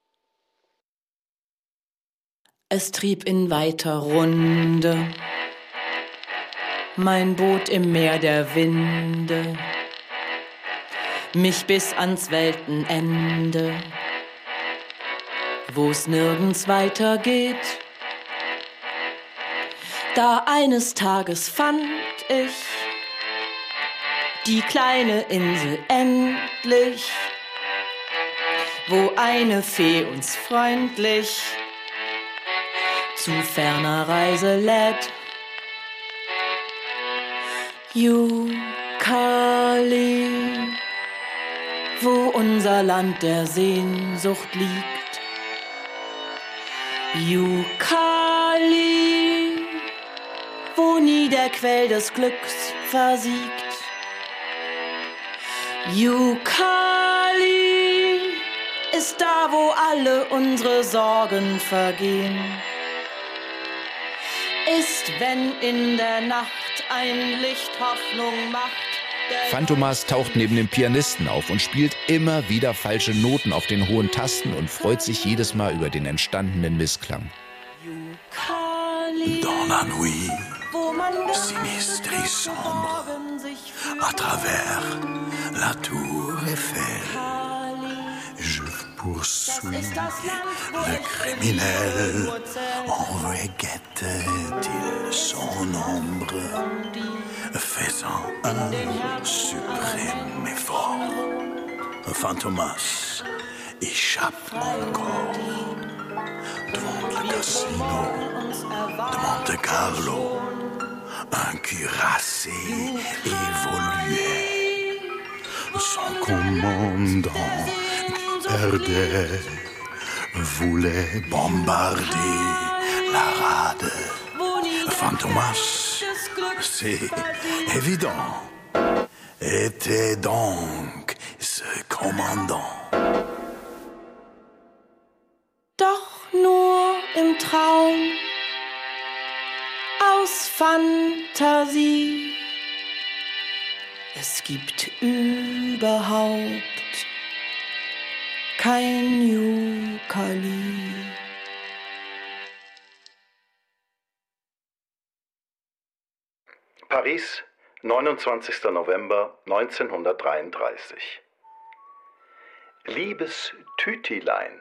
Speaker 2: Es trieb in weiter Runde mein Boot im Meer der Winde, mich bis ans Weltenende, wo's nirgends weitergeht. Da eines Tages fand ich die kleine Insel endlich, wo eine Fee uns freundlich zu ferner Reise lädt. Jukkali, wo unser Land der Sehnsucht liegt. Jukkali, wo nie der Quell des Glücks versiegt. Jukkali ist da, wo alle unsere Sorgen vergehen. ist, wenn in der Nacht ein Licht Hoffnung macht.
Speaker 4: Fantomas taucht neben dem Pianisten auf und spielt immer wieder falsche Noten auf den hohen Tasten und freut sich jedes Mal über den entstandenen Missklang.
Speaker 9: Dans la nuit, sinistre et sombre, à travers la tour Eiffel, je poursuis le criminel. En vrai guette-t-il son ombre, faisant un suprême effort. Fantomas échappe encore devant le casino de Monte Carlo, un cuirassé évolué. Son commandant perdait, voulait bombarder la rade. Fantomas, c'est évident, était donc ce commandant.
Speaker 2: Doch nur im Traum, aus Fantasie. Es gibt überhaupt kein Jukkali.
Speaker 10: Paris, 29. November 1933. Liebes Tütilein,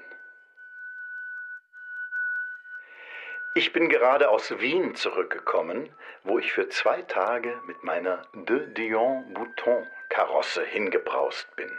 Speaker 10: ich bin gerade aus Wien zurückgekommen, wo ich für 2 Tage mit meiner De Dion-Bouton-Karosse hingebraust bin.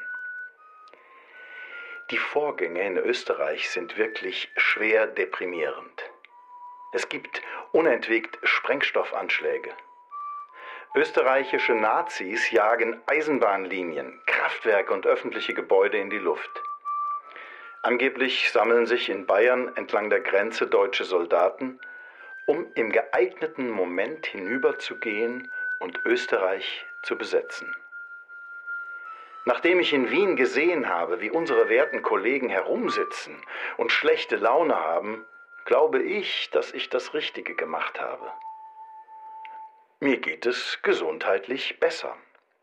Speaker 10: Die Vorgänge in Österreich sind wirklich schwer deprimierend. Es gibt unentwegt Sprengstoffanschläge. Österreichische Nazis jagen Eisenbahnlinien, Kraftwerke und öffentliche Gebäude in die Luft. Angeblich sammeln sich in Bayern entlang der Grenze deutsche Soldaten, um im geeigneten Moment hinüberzugehen und Österreich zu besetzen. Nachdem ich in Wien gesehen habe, wie unsere werten Kollegen herumsitzen und schlechte Laune haben, glaube ich, dass ich das Richtige gemacht habe. Mir geht es gesundheitlich besser.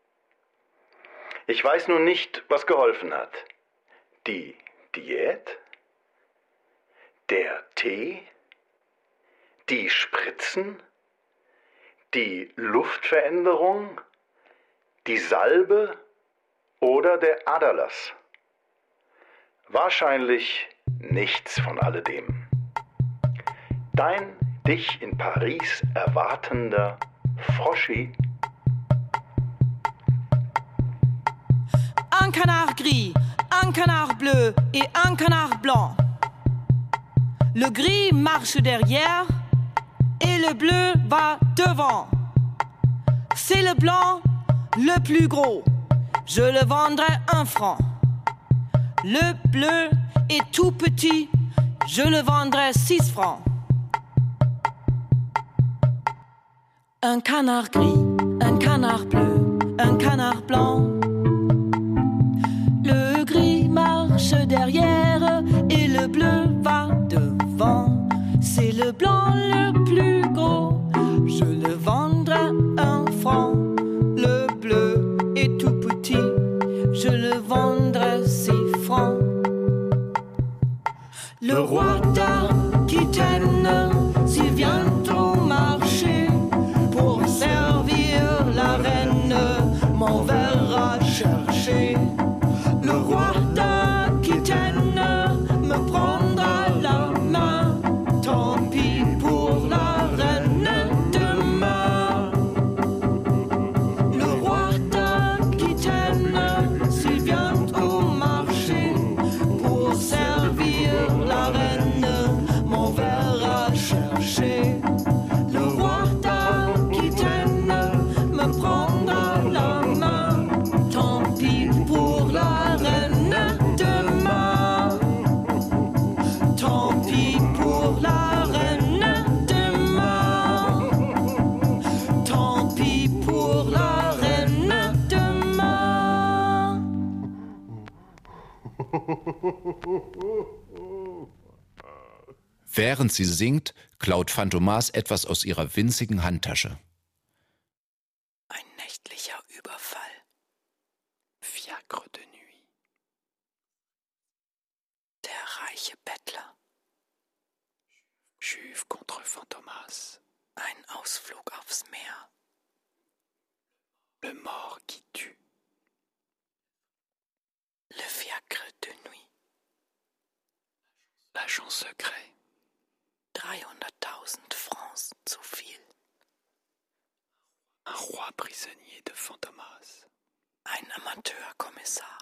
Speaker 10: Ich weiß nun nicht, was geholfen hat. Die Diät? Der Tee? Die Spritzen? Die Luftveränderung? Die Salbe? Oder der Aderlass? Wahrscheinlich nichts von alledem. Dein dich in Paris erwartender Froschi.
Speaker 2: Un canard gris, un canard bleu et un canard blanc. Le gris marche derrière et le bleu va devant. C'est le blanc le plus gros. Je le vendrai 1 franc. Le bleu est tout petit. Je le vendrai 6 francs. Un canard gris, un canard bleu, un canard blanc. Le gris marche derrière et le bleu va devant. C'est le blanc le plus gros. Je le vendrai 1 franc. Le bleu est tout petit. Je le vendrai 6 francs. Le roi d'Aquitaine, s'il vient au marché pour servir la reine, m'enverra chercher. Le roi d'Aquitaine me prendra la main. Tant pis pour la reine demain. Le roi d'Aquitaine, s'il vient au marché pour servir la reine, m'enverra chercher.
Speaker 4: Während sie singt, klaut Phantomas etwas aus ihrer winzigen Handtasche.
Speaker 5: Ein nächtlicher Überfall.
Speaker 11: Fiacre de nuit.
Speaker 5: Der reiche Bettler.
Speaker 11: Juve contre Phantomas.
Speaker 5: Ein Ausflug aufs Meer.
Speaker 11: Le mort qui tue.
Speaker 5: Le fiacre de nuit.
Speaker 11: L'agent secret.
Speaker 5: 300.000 Francs zu viel.
Speaker 11: Un roi prisonnier de Phantomas.
Speaker 5: Ein Amateurkommissar.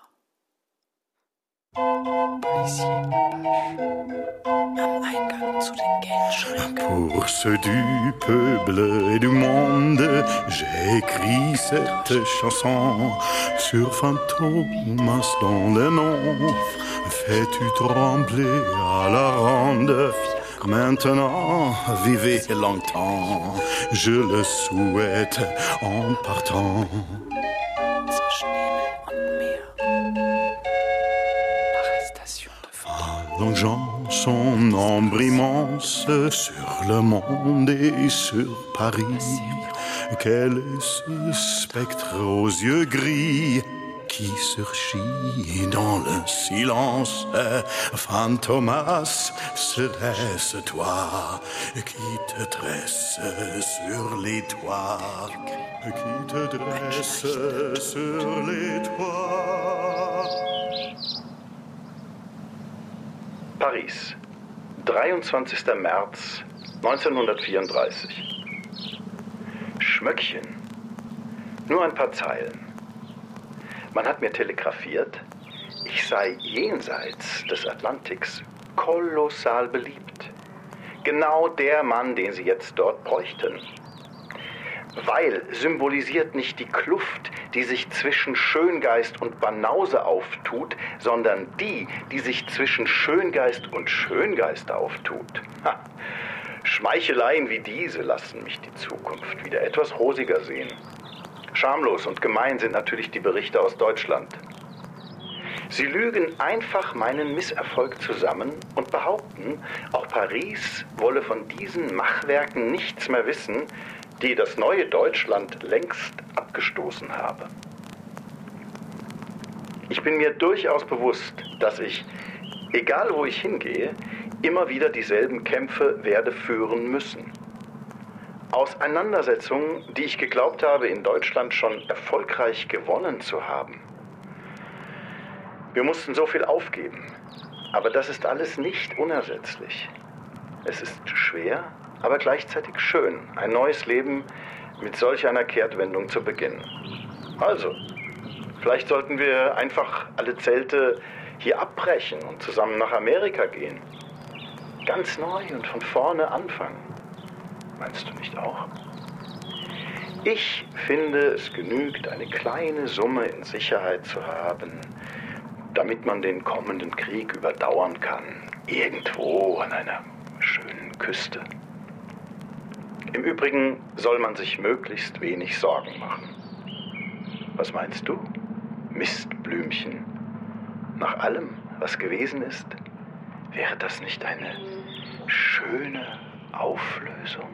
Speaker 11: Policier
Speaker 5: Am Eingang zu den Geldschränken.
Speaker 9: Pour ceux du peuple et du monde, j'ai écrit cette chanson sur Phantomas dont le nom fais-tu trembler à la ronde. Maintenant, vivez longtemps, je le souhaite en partant.
Speaker 5: Zwischen Himmel und Meer.
Speaker 11: L'arrestation de Phantomas.
Speaker 9: Allongeant son ombre immense sur le monde et sur Paris, quel est ce spectre aux yeux gris qui surgit dans le silence? Phantomas, dresse-toi, qui te dresse sur les toits, qui te dresse sur les toits.
Speaker 10: Paris, 23. März 1934. Schmöckchen. Nur ein paar Zeilen. Man hat mir telegrafiert, ich sei jenseits des Atlantiks kolossal beliebt. Genau der Mann, den Sie jetzt dort bräuchten. Weil symbolisiert nicht die Kluft, die sich zwischen Schöngeist und Banause auftut, sondern die sich zwischen Schöngeist und Schöngeist auftut. Ha. Schmeicheleien wie diese lassen mich die Zukunft wieder etwas rosiger sehen. Schamlos und gemein sind natürlich die Berichte aus Deutschland. Sie lügen einfach meinen Misserfolg zusammen und behaupten, auch Paris wolle von diesen Machwerken nichts mehr wissen, die das neue Deutschland längst abgestoßen habe. Ich bin mir durchaus bewusst, dass ich, egal wo ich hingehe, immer wieder dieselben Kämpfe werde führen müssen. Auseinandersetzungen, die ich geglaubt habe, in Deutschland schon erfolgreich gewonnen zu haben. Wir mussten so viel aufgeben, aber das ist alles nicht unersetzlich. Es ist schwer, aber gleichzeitig schön, ein neues Leben mit solch einer Kehrtwendung zu beginnen. Also, vielleicht sollten wir einfach alle Zelte hier abbrechen und zusammen nach Amerika gehen. Ganz neu und von vorne anfangen. Meinst du nicht auch? Ich finde, es genügt, eine kleine Summe in Sicherheit zu haben, damit man den kommenden Krieg überdauern kann. Irgendwo an einer schönen Küste. Im Übrigen soll man sich möglichst wenig Sorgen machen. Was meinst du, Mistblümchen? Nach allem, was gewesen ist, wäre das nicht eine schöne Auflösung?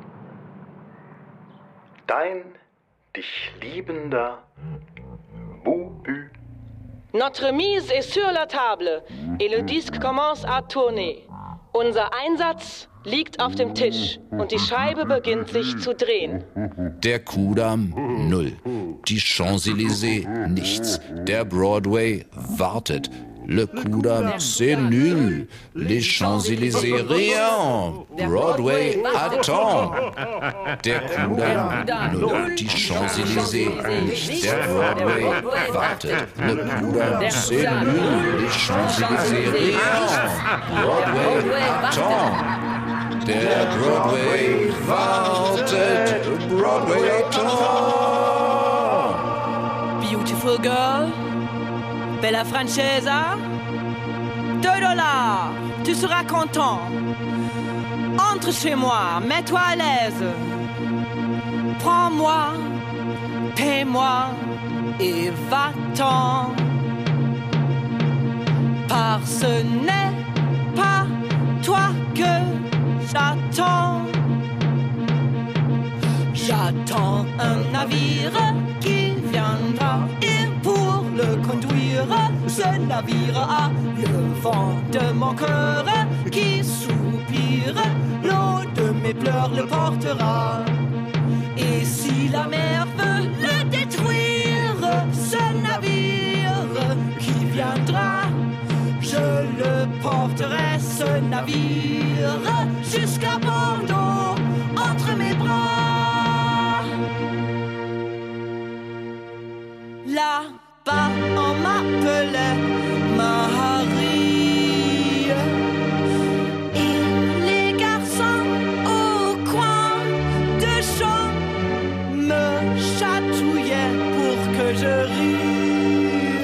Speaker 10: Dein, dich liebender Bubu.
Speaker 7: Notre mise est sur la table et le disque commence à tourner. Unser Einsatz liegt auf dem Tisch und die Scheibe beginnt sich zu drehen.
Speaker 4: Der Kudamm 0, die Champs-Élysées nichts, der Broadway wartet. Le Kudamm c'est nul, les Champs-Élysées rien, Broadway attend. Der Kudamm 0, die Champs-Élysées nichts, der Broadway wartet. Le Kudamm c'est nul, les Champs-Élysées rien, Broadway attend. Der Broadway wartet, Broadway attend.
Speaker 2: Beautiful girl, bella francesa, $2, tu seras content. Entre chez moi, mets-toi à l'aise. Prends-moi, paie-moi et va-t'en. Parce ce n'est pas toi que
Speaker 5: navire qui viendra. Et pour le conduire, ce navire a le vent de mon cœur qui soupire. L'eau de mes pleurs le portera. Et si la mer veut le détruire, ce navire qui viendra, je le porterai, ce navire, jusqu'à Bordeaux, entre mes bras. Là-bas, on m'appelait Marie. Et les garçons au coin de champ me chatouillaient pour que je rie.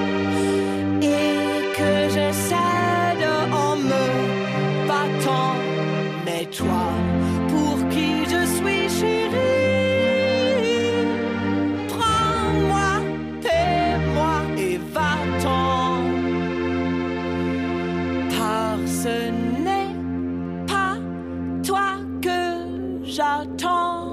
Speaker 5: Et que je cède en me battant. Mais toi, pour qui je suis chérie, prends-moi, paie-moi et va-t'en. Car ce n'est pas toi que j'attends.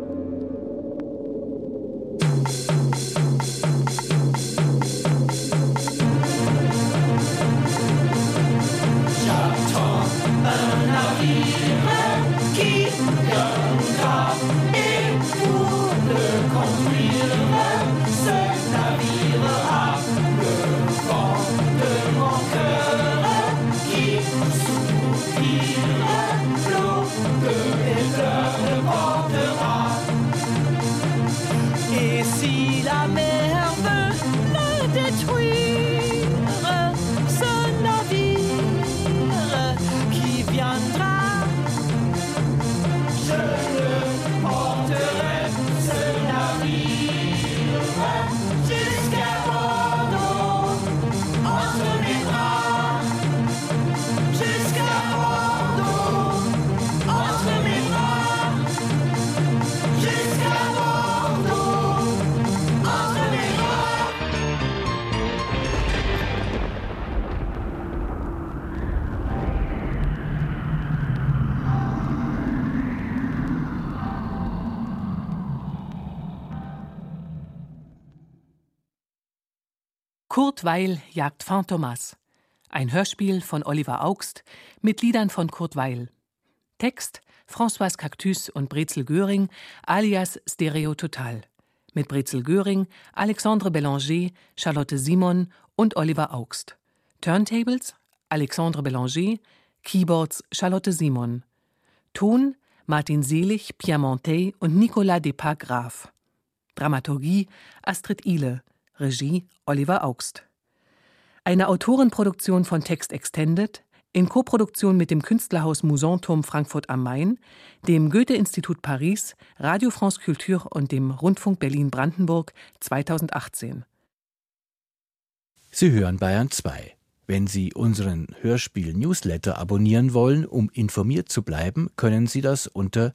Speaker 5: J'attends un navire qui viendra. Et pour le conduire, ce navire a le vent de mon cœur qui soupire. L'eau de mes pleurs le portera. Et si la mer veut le détruire, ce navire qui viendra, je le porterai, ce navire, jusqu'à Bordeaux, entre mes bras. Jusqu'à Bordeaux, entre mes bras. Jusqu'à Bordeaux, entre mes bras.
Speaker 12: Kurt Weill jagt Phantomas. Ein Hörspiel von Oliver Augst mit Liedern von Kurt Weill. Text Françoise Cactus und Brezel Göring alias Stereo Total. Mit Brezel Göring, Alexandre Bélanger, Charlotte Simon und Oliver Augst. Turntables Alexandre Bélanger, Keyboards Charlotte Simon. Ton Martin Selig, Piamontais und Nicolas Despas-Graf. Dramaturgie Astrid Ihle. Regie Oliver Augst. Eine Autorenproduktion von Text Extended in Koproduktion mit dem Künstlerhaus Musanturm Frankfurt am Main, dem Goethe-Institut Paris, Radio France Culture und dem Rundfunk Berlin-Brandenburg 2018.
Speaker 3: Sie hören Bayern 2. Wenn Sie unseren Hörspiel-Newsletter abonnieren wollen, um informiert zu bleiben, können Sie das unter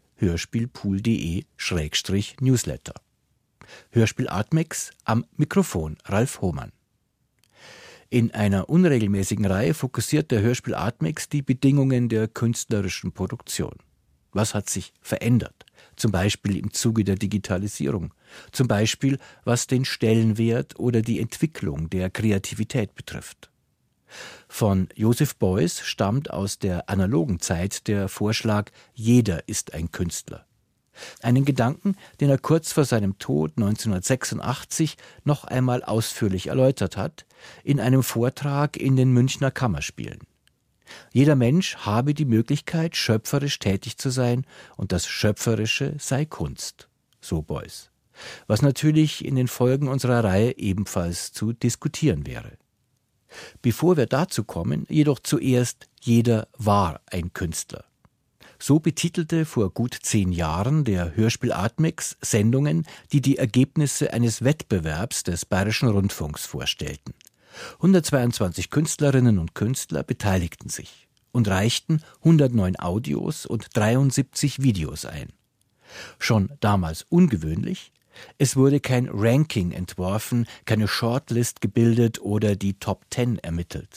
Speaker 3: hörspielpool.de/newsletter. Hörspiel Artmix, am Mikrofon Ralf Hohmann. In einer unregelmäßigen Reihe fokussiert der Hörspiel Artmix die Bedingungen der künstlerischen Produktion. Was hat sich verändert? Zum Beispiel im Zuge der Digitalisierung. Zum Beispiel was den Stellenwert oder die Entwicklung der Kreativität betrifft. Von Joseph Beuys stammt aus der analogen Zeit der Vorschlag, jeder ist ein Künstler. Einen Gedanken, den er kurz vor seinem Tod 1986 noch einmal ausführlich erläutert hat, in einem Vortrag in den Münchner Kammerspielen. Jeder Mensch habe die Möglichkeit, schöpferisch tätig zu sein, und das Schöpferische sei Kunst, so Beuys. Was natürlich in den Folgen unserer Reihe ebenfalls zu diskutieren wäre. Bevor wir dazu kommen, jedoch zuerst: Jeder war ein Künstler. So betitelte vor gut 10 Jahren der Hörspiel Artmix Sendungen, die die Ergebnisse eines Wettbewerbs des Bayerischen Rundfunks vorstellten. 122 Künstlerinnen und Künstler beteiligten sich und reichten 109 Audios und 73 Videos ein. Schon damals ungewöhnlich: Es wurde kein Ranking entworfen, keine Shortlist gebildet oder die Top 10 ermittelt.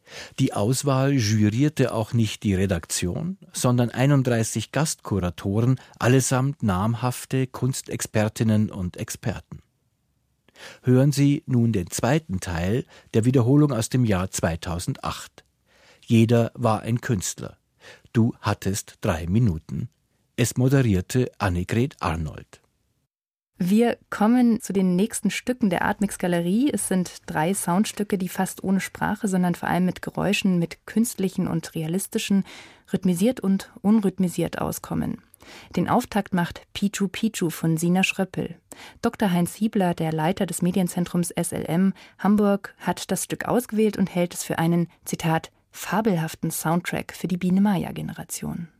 Speaker 3: Die Auswahl jurierte auch nicht die Redaktion, sondern 31 Gastkuratoren, allesamt namhafte Kunstexpertinnen und Experten. Hören Sie nun den zweiten Teil der Wiederholung aus dem Jahr 2008. Jeder war ein Künstler. Du hattest 3 Minuten. Es moderierte Annegret Arnold.
Speaker 13: Wir kommen zu den nächsten Stücken der Artmix-Galerie. Es sind 3 Soundstücke, die fast ohne Sprache, sondern vor allem mit Geräuschen, mit künstlichen und realistischen, rhythmisiert und unrhythmisiert auskommen. Den Auftakt macht Pichu Pichu von Sina Schröppel. Dr. Heinz Hiebler, der Leiter des Medienzentrums SLM Hamburg, hat das Stück ausgewählt und hält es für einen, Zitat, fabelhaften Soundtrack für die Biene-Maya-Generation.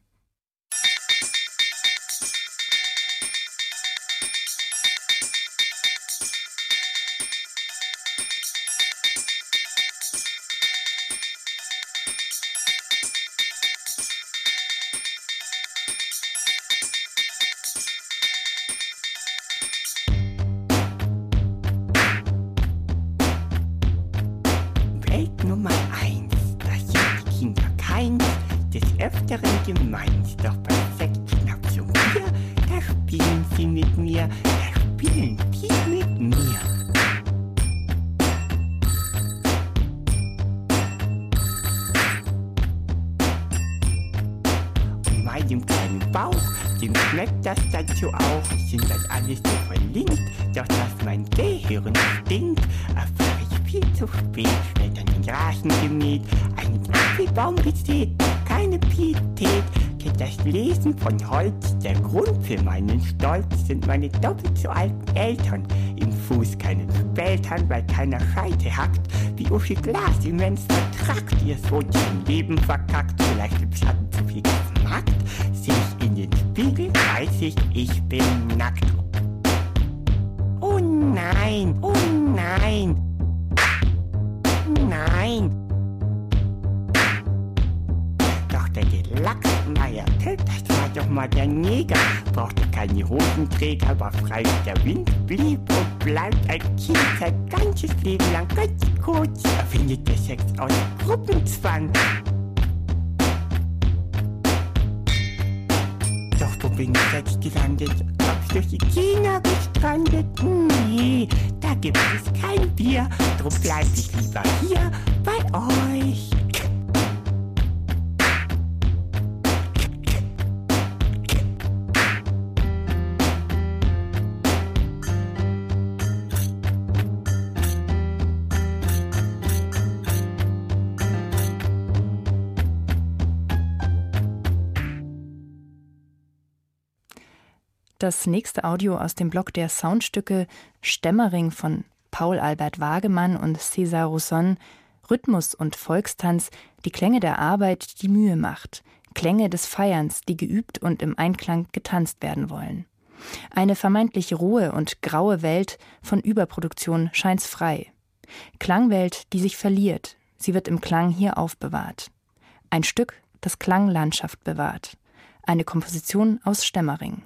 Speaker 14: Nummer 1, das sind die Kinder keins, des Öfteren gemeint, doch bei Sekt, Schnaps und Bier, da spielen sie mit mir, da spielen die mit mir. Und meinem kleinen Bauch, dem schmeckt das dazu auch, sind das alles so verlinkt, doch dass mein Gehirn stinkt, erfahre ich viel zu spät, schnell dann den Rasen gemäht, einen Apfelbaum gesät, doch keine Pietät, kennt das Lesen von Holz, der Grund für meinen Stolz sind meine doppelt so alten Eltern, im Fuß keinen Speltern, weil keiner Scheite hackt, wie Uschi Glas immens vertrackt, ihr so dein Leben verkackt, vielleicht im Schatten zu viel geschmackt, seh ich in den Spiegel, weiß ich bin nackt. Oh nein, oh nein, nein. Doch der Gelachsmeier, das war doch mal der Neger, brauchte keine Hosenträger, war frei wie der Wind, blieb und bleibt ein Kind sein ganzes Leben lang ganz kurz, erfindet der Sex aus Gruppenzwang. Doch wo bin ich jetzt gelandet? Hab's durch die China gestrandet? Nee, da gibt es kein Bier, drum bleib ich lieber hier bei euch.
Speaker 13: Das nächste Audio aus dem Block der Soundstücke Stämmering von Paul Albert Wagemann und César Rousson, Rhythmus und Volkstanz, die Klänge der Arbeit, die Mühe macht, Klänge des Feierns, die geübt und im Einklang getanzt werden wollen. Eine vermeintlich rohe und graue Welt von Überproduktion scheint's frei. Klangwelt, die sich verliert, sie wird im Klang hier aufbewahrt. Ein Stück, das Klanglandschaft bewahrt. Eine Komposition aus Stämmering.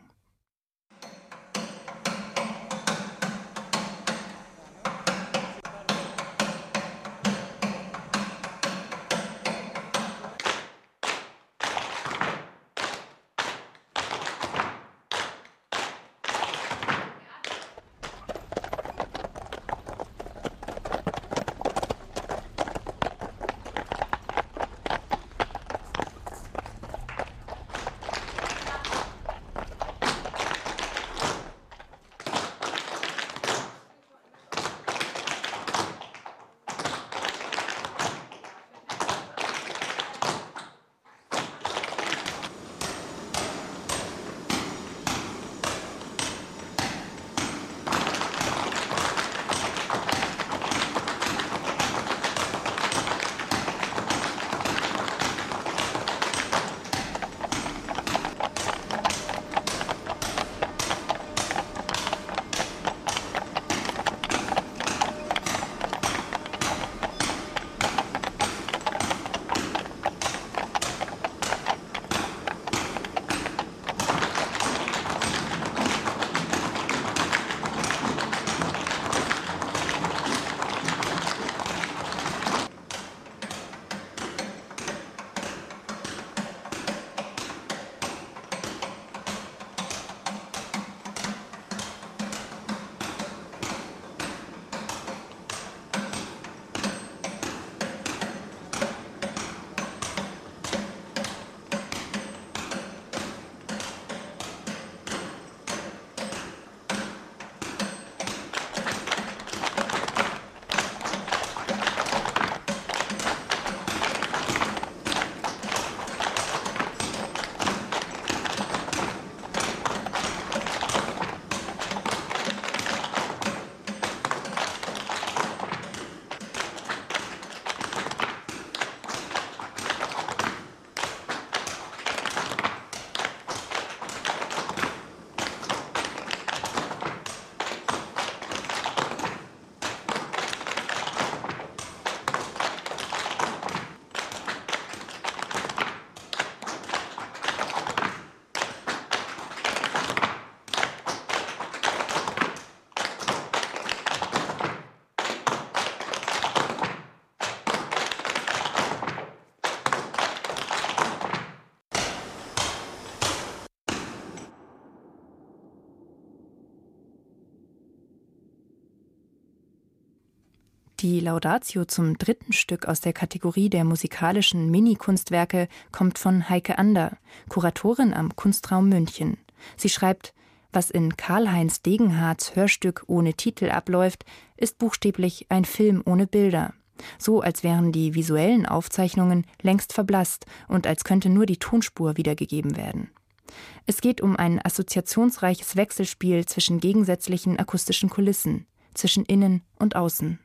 Speaker 13: Die Laudatio zum dritten Stück aus der Kategorie der musikalischen Mini-Kunstwerke kommt von Heike Ander, Kuratorin am Kunstraum München. Sie schreibt: Was in Karl-Heinz Degenhardts Hörstück ohne Titel abläuft, ist buchstäblich ein Film ohne Bilder. So als wären die visuellen Aufzeichnungen längst verblasst und als könnte nur die Tonspur wiedergegeben werden. Es geht um ein assoziationsreiches Wechselspiel zwischen gegensätzlichen akustischen Kulissen, zwischen Innen und Außen.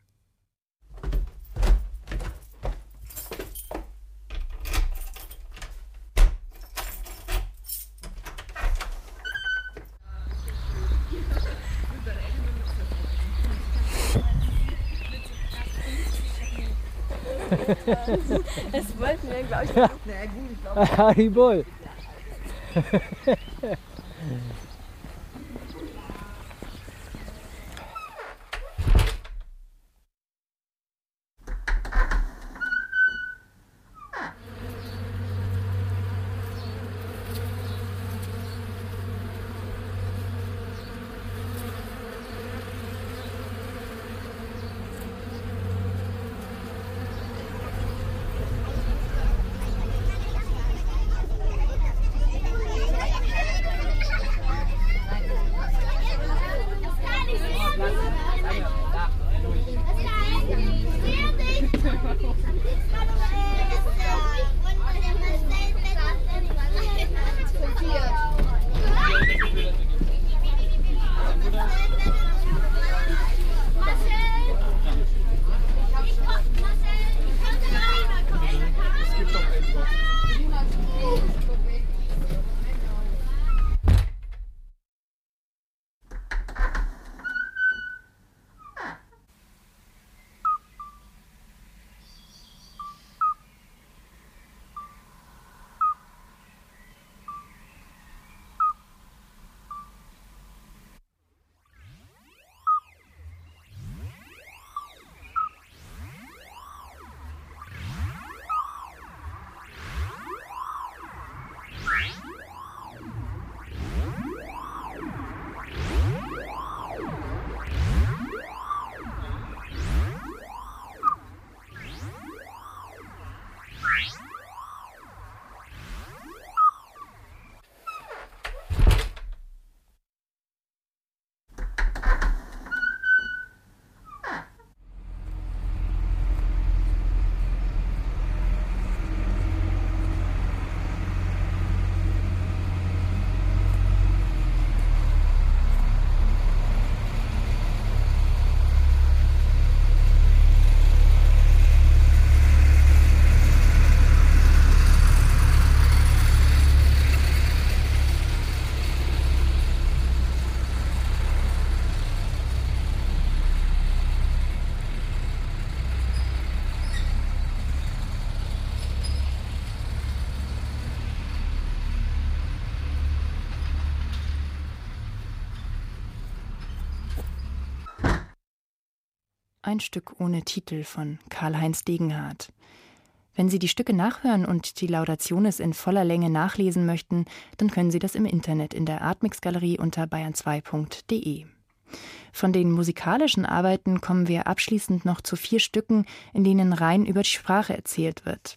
Speaker 15: Es wollten wir, glaube ich, na gut, ich glaube.
Speaker 16: Haribol.
Speaker 13: Ein Stück ohne Titel von Karl-Heinz Degenhardt. Wenn Sie die Stücke nachhören und die Laudationes in voller Länge nachlesen möchten, dann können Sie das im Internet in der Artmix-Galerie unter bayern2.de. Von den musikalischen Arbeiten kommen wir abschließend noch zu 4 Stücken, in denen rein über die Sprache erzählt wird.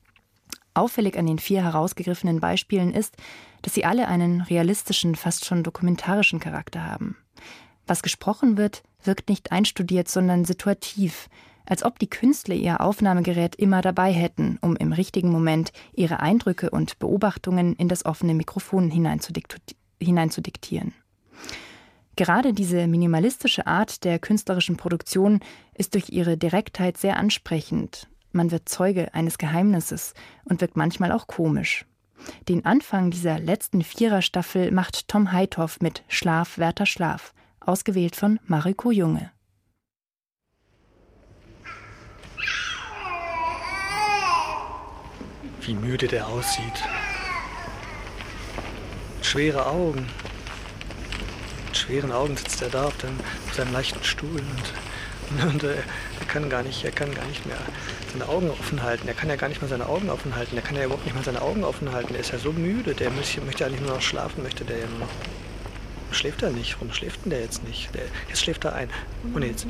Speaker 13: Auffällig an den 4 herausgegriffenen Beispielen ist, dass sie alle einen realistischen, fast schon dokumentarischen Charakter haben. Was gesprochen wird, wirkt nicht einstudiert, sondern situativ, als ob die Künstler ihr Aufnahmegerät immer dabei hätten, um im richtigen Moment ihre Eindrücke und Beobachtungen in das offene Mikrofon hineinzudiktieren. Gerade diese minimalistische Art der künstlerischen Produktion ist durch ihre Direktheit sehr ansprechend. Man wird Zeuge eines Geheimnisses und wirkt manchmal auch komisch. Den Anfang dieser letzten 4er-Staffel macht Tom Heithoff mit Schlaf, Werther, Schlaf, ausgewählt von Mariko Junge.
Speaker 16: Wie müde der aussieht. Schwere Augen. Mit schweren Augen sitzt er da auf seinem leichten Stuhl und er kann gar nicht mehr seine Augen offen halten. Er kann ja gar nicht mal seine Augen offen halten. Er kann ja überhaupt nicht mal seine Augen offen halten. Er ist ja so müde. Der möchte eigentlich nur noch schlafen, möchte der ja nur noch schläft er nicht? Warum schläft denn der jetzt nicht? Jetzt schläft er ein. Und jetzt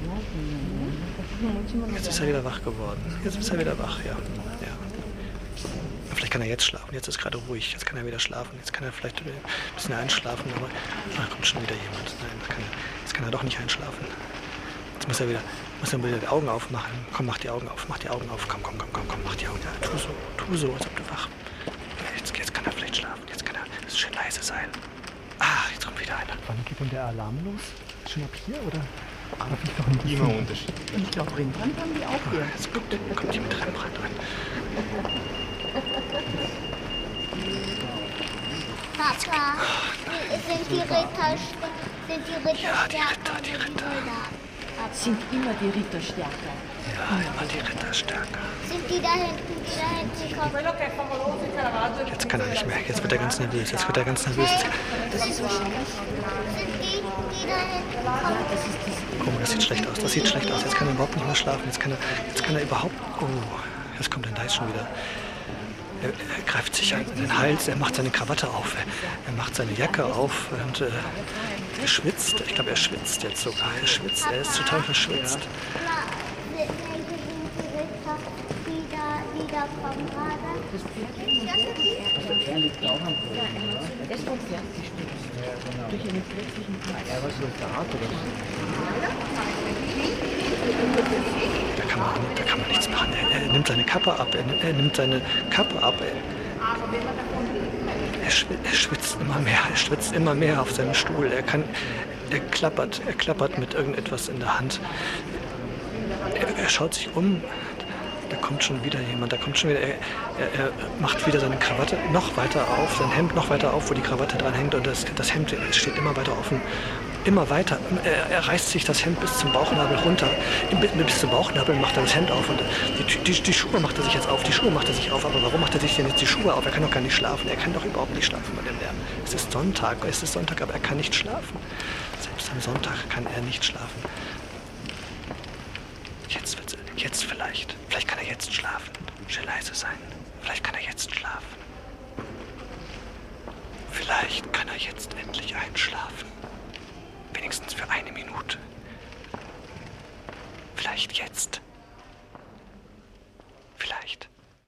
Speaker 16: ist er wieder wach geworden. Jetzt ist er wieder wach, ja. Vielleicht kann er jetzt schlafen. Jetzt ist gerade ruhig. Jetzt kann er wieder schlafen. Jetzt kann er vielleicht ein bisschen einschlafen. Aber kommt schon wieder jemand. Nein, jetzt kann er doch nicht einschlafen. Jetzt muss er wieder die Augen aufmachen. Komm, mach die Augen auf. Komm, mach die Augen auf. Ja, tu so, als ob du wach. Jetzt kann er vielleicht schlafen. Jetzt kann er schön leise sein. Jetzt kommt wieder einer.
Speaker 17: Wann geht denn der Alarm los? Schon ab hier, oder?
Speaker 9: Immer Unterschied.
Speaker 15: Und ich glaube, Rembrandt haben die auch hier.
Speaker 16: Jetzt kommt die mit Rembrandt rein.
Speaker 18: Papa, sind die Ritter
Speaker 16: die Ritter.
Speaker 15: Sind immer die Ritter stärker.
Speaker 16: Ja, immer die Ritter stärker.
Speaker 18: Sind die da hinten kommen?
Speaker 16: Jetzt kann er nicht mehr. Jetzt wird er ganz nervös.
Speaker 15: Das ist wahrscheinlich.
Speaker 18: Sind die da hinten kommen?
Speaker 16: Guck mal, das sieht schlecht aus. Jetzt kann er überhaupt nicht mehr schlafen. Jetzt kann er überhaupt... Oh, jetzt kommt der Dice schon wieder. Er greift sich an den Hals, er macht seine Krawatte auf, er macht seine Jacke auf und er schwitzt. Ich glaube, er schwitzt jetzt sogar. Er ist total verschwitzt.
Speaker 18: Welche sind die Ritter, die da kommen gerade?
Speaker 15: Er liegt auch am Boden. Er ist vom Pferd gestürzt. Durch einen plötzlichen Preis. Er war Soldat oder so.
Speaker 16: Da kann man nichts machen. Er nimmt seine Kappe ab. Er schwitzt immer mehr auf seinem Stuhl. Er klappert mit irgendetwas in der Hand. Er schaut sich um. Da kommt schon wieder jemand. Er macht wieder seine Krawatte noch weiter auf, sein Hemd noch weiter auf, wo die Krawatte dran hängt. Und das Hemd steht immer weiter offen. Immer weiter. Er reißt sich das Hemd bis zum Bauchnabel runter. Bis zum Bauchnabel macht er das Hemd auf. Und die Schuhe macht er sich jetzt auf. Aber warum macht er sich denn jetzt die Schuhe auf? Er kann doch gar nicht schlafen. Er kann doch überhaupt nicht schlafen bei dem Lärm. Es ist Sonntag, aber er kann nicht schlafen. Selbst am Sonntag kann er nicht schlafen. Jetzt vielleicht. Vielleicht kann er jetzt schlafen. Schön leise sein. Vielleicht kann er jetzt schlafen. Vielleicht kann er jetzt endlich einschlafen. Wenigstens für eine Minute. Vielleicht jetzt. Vielleicht.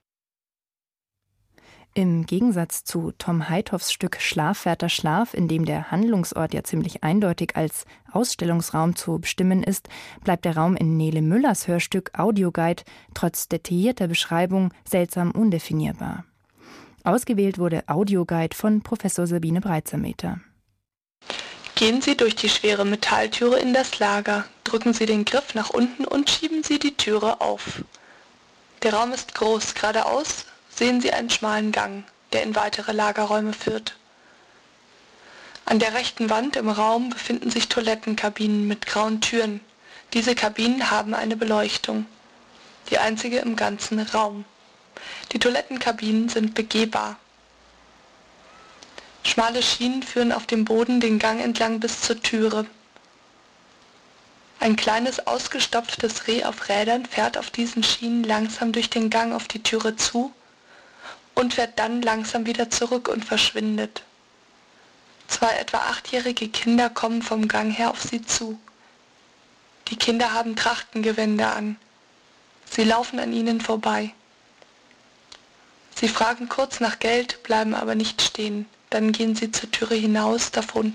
Speaker 13: Im Gegensatz zu Tom Heithoffs Stück Schlafwärter Schlaf, in dem der Handlungsort ja ziemlich eindeutig als Ausstellungsraum zu bestimmen ist, bleibt der Raum in Nele Müllers Hörstück Audioguide trotz detaillierter Beschreibung seltsam undefinierbar. Ausgewählt wurde Audioguide von Professor Sabine Breitsermeter.
Speaker 19: Gehen Sie durch die schwere Metalltüre in das Lager, drücken Sie den Griff nach unten und schieben Sie die Türe auf. Der Raum ist groß, geradeaus sehen Sie einen schmalen Gang, der in weitere Lagerräume führt. An der rechten Wand im Raum befinden sich Toilettenkabinen mit grauen Türen. Diese Kabinen haben eine Beleuchtung, die einzige im ganzen Raum. Die Toilettenkabinen sind begehbar. Schmale Schienen führen auf dem Boden den Gang entlang bis zur Türe. Ein kleines ausgestopftes Reh auf Rädern fährt auf diesen Schienen langsam durch den Gang auf die Türe zu und fährt dann langsam wieder zurück und verschwindet. Zwei etwa 8-jährige Kinder kommen vom Gang her auf sie zu. Die Kinder haben Trachtengewänder an. Sie laufen an ihnen vorbei. Sie fragen kurz nach Geld, bleiben aber nicht stehen. Dann gehen sie zur Türe hinaus davon.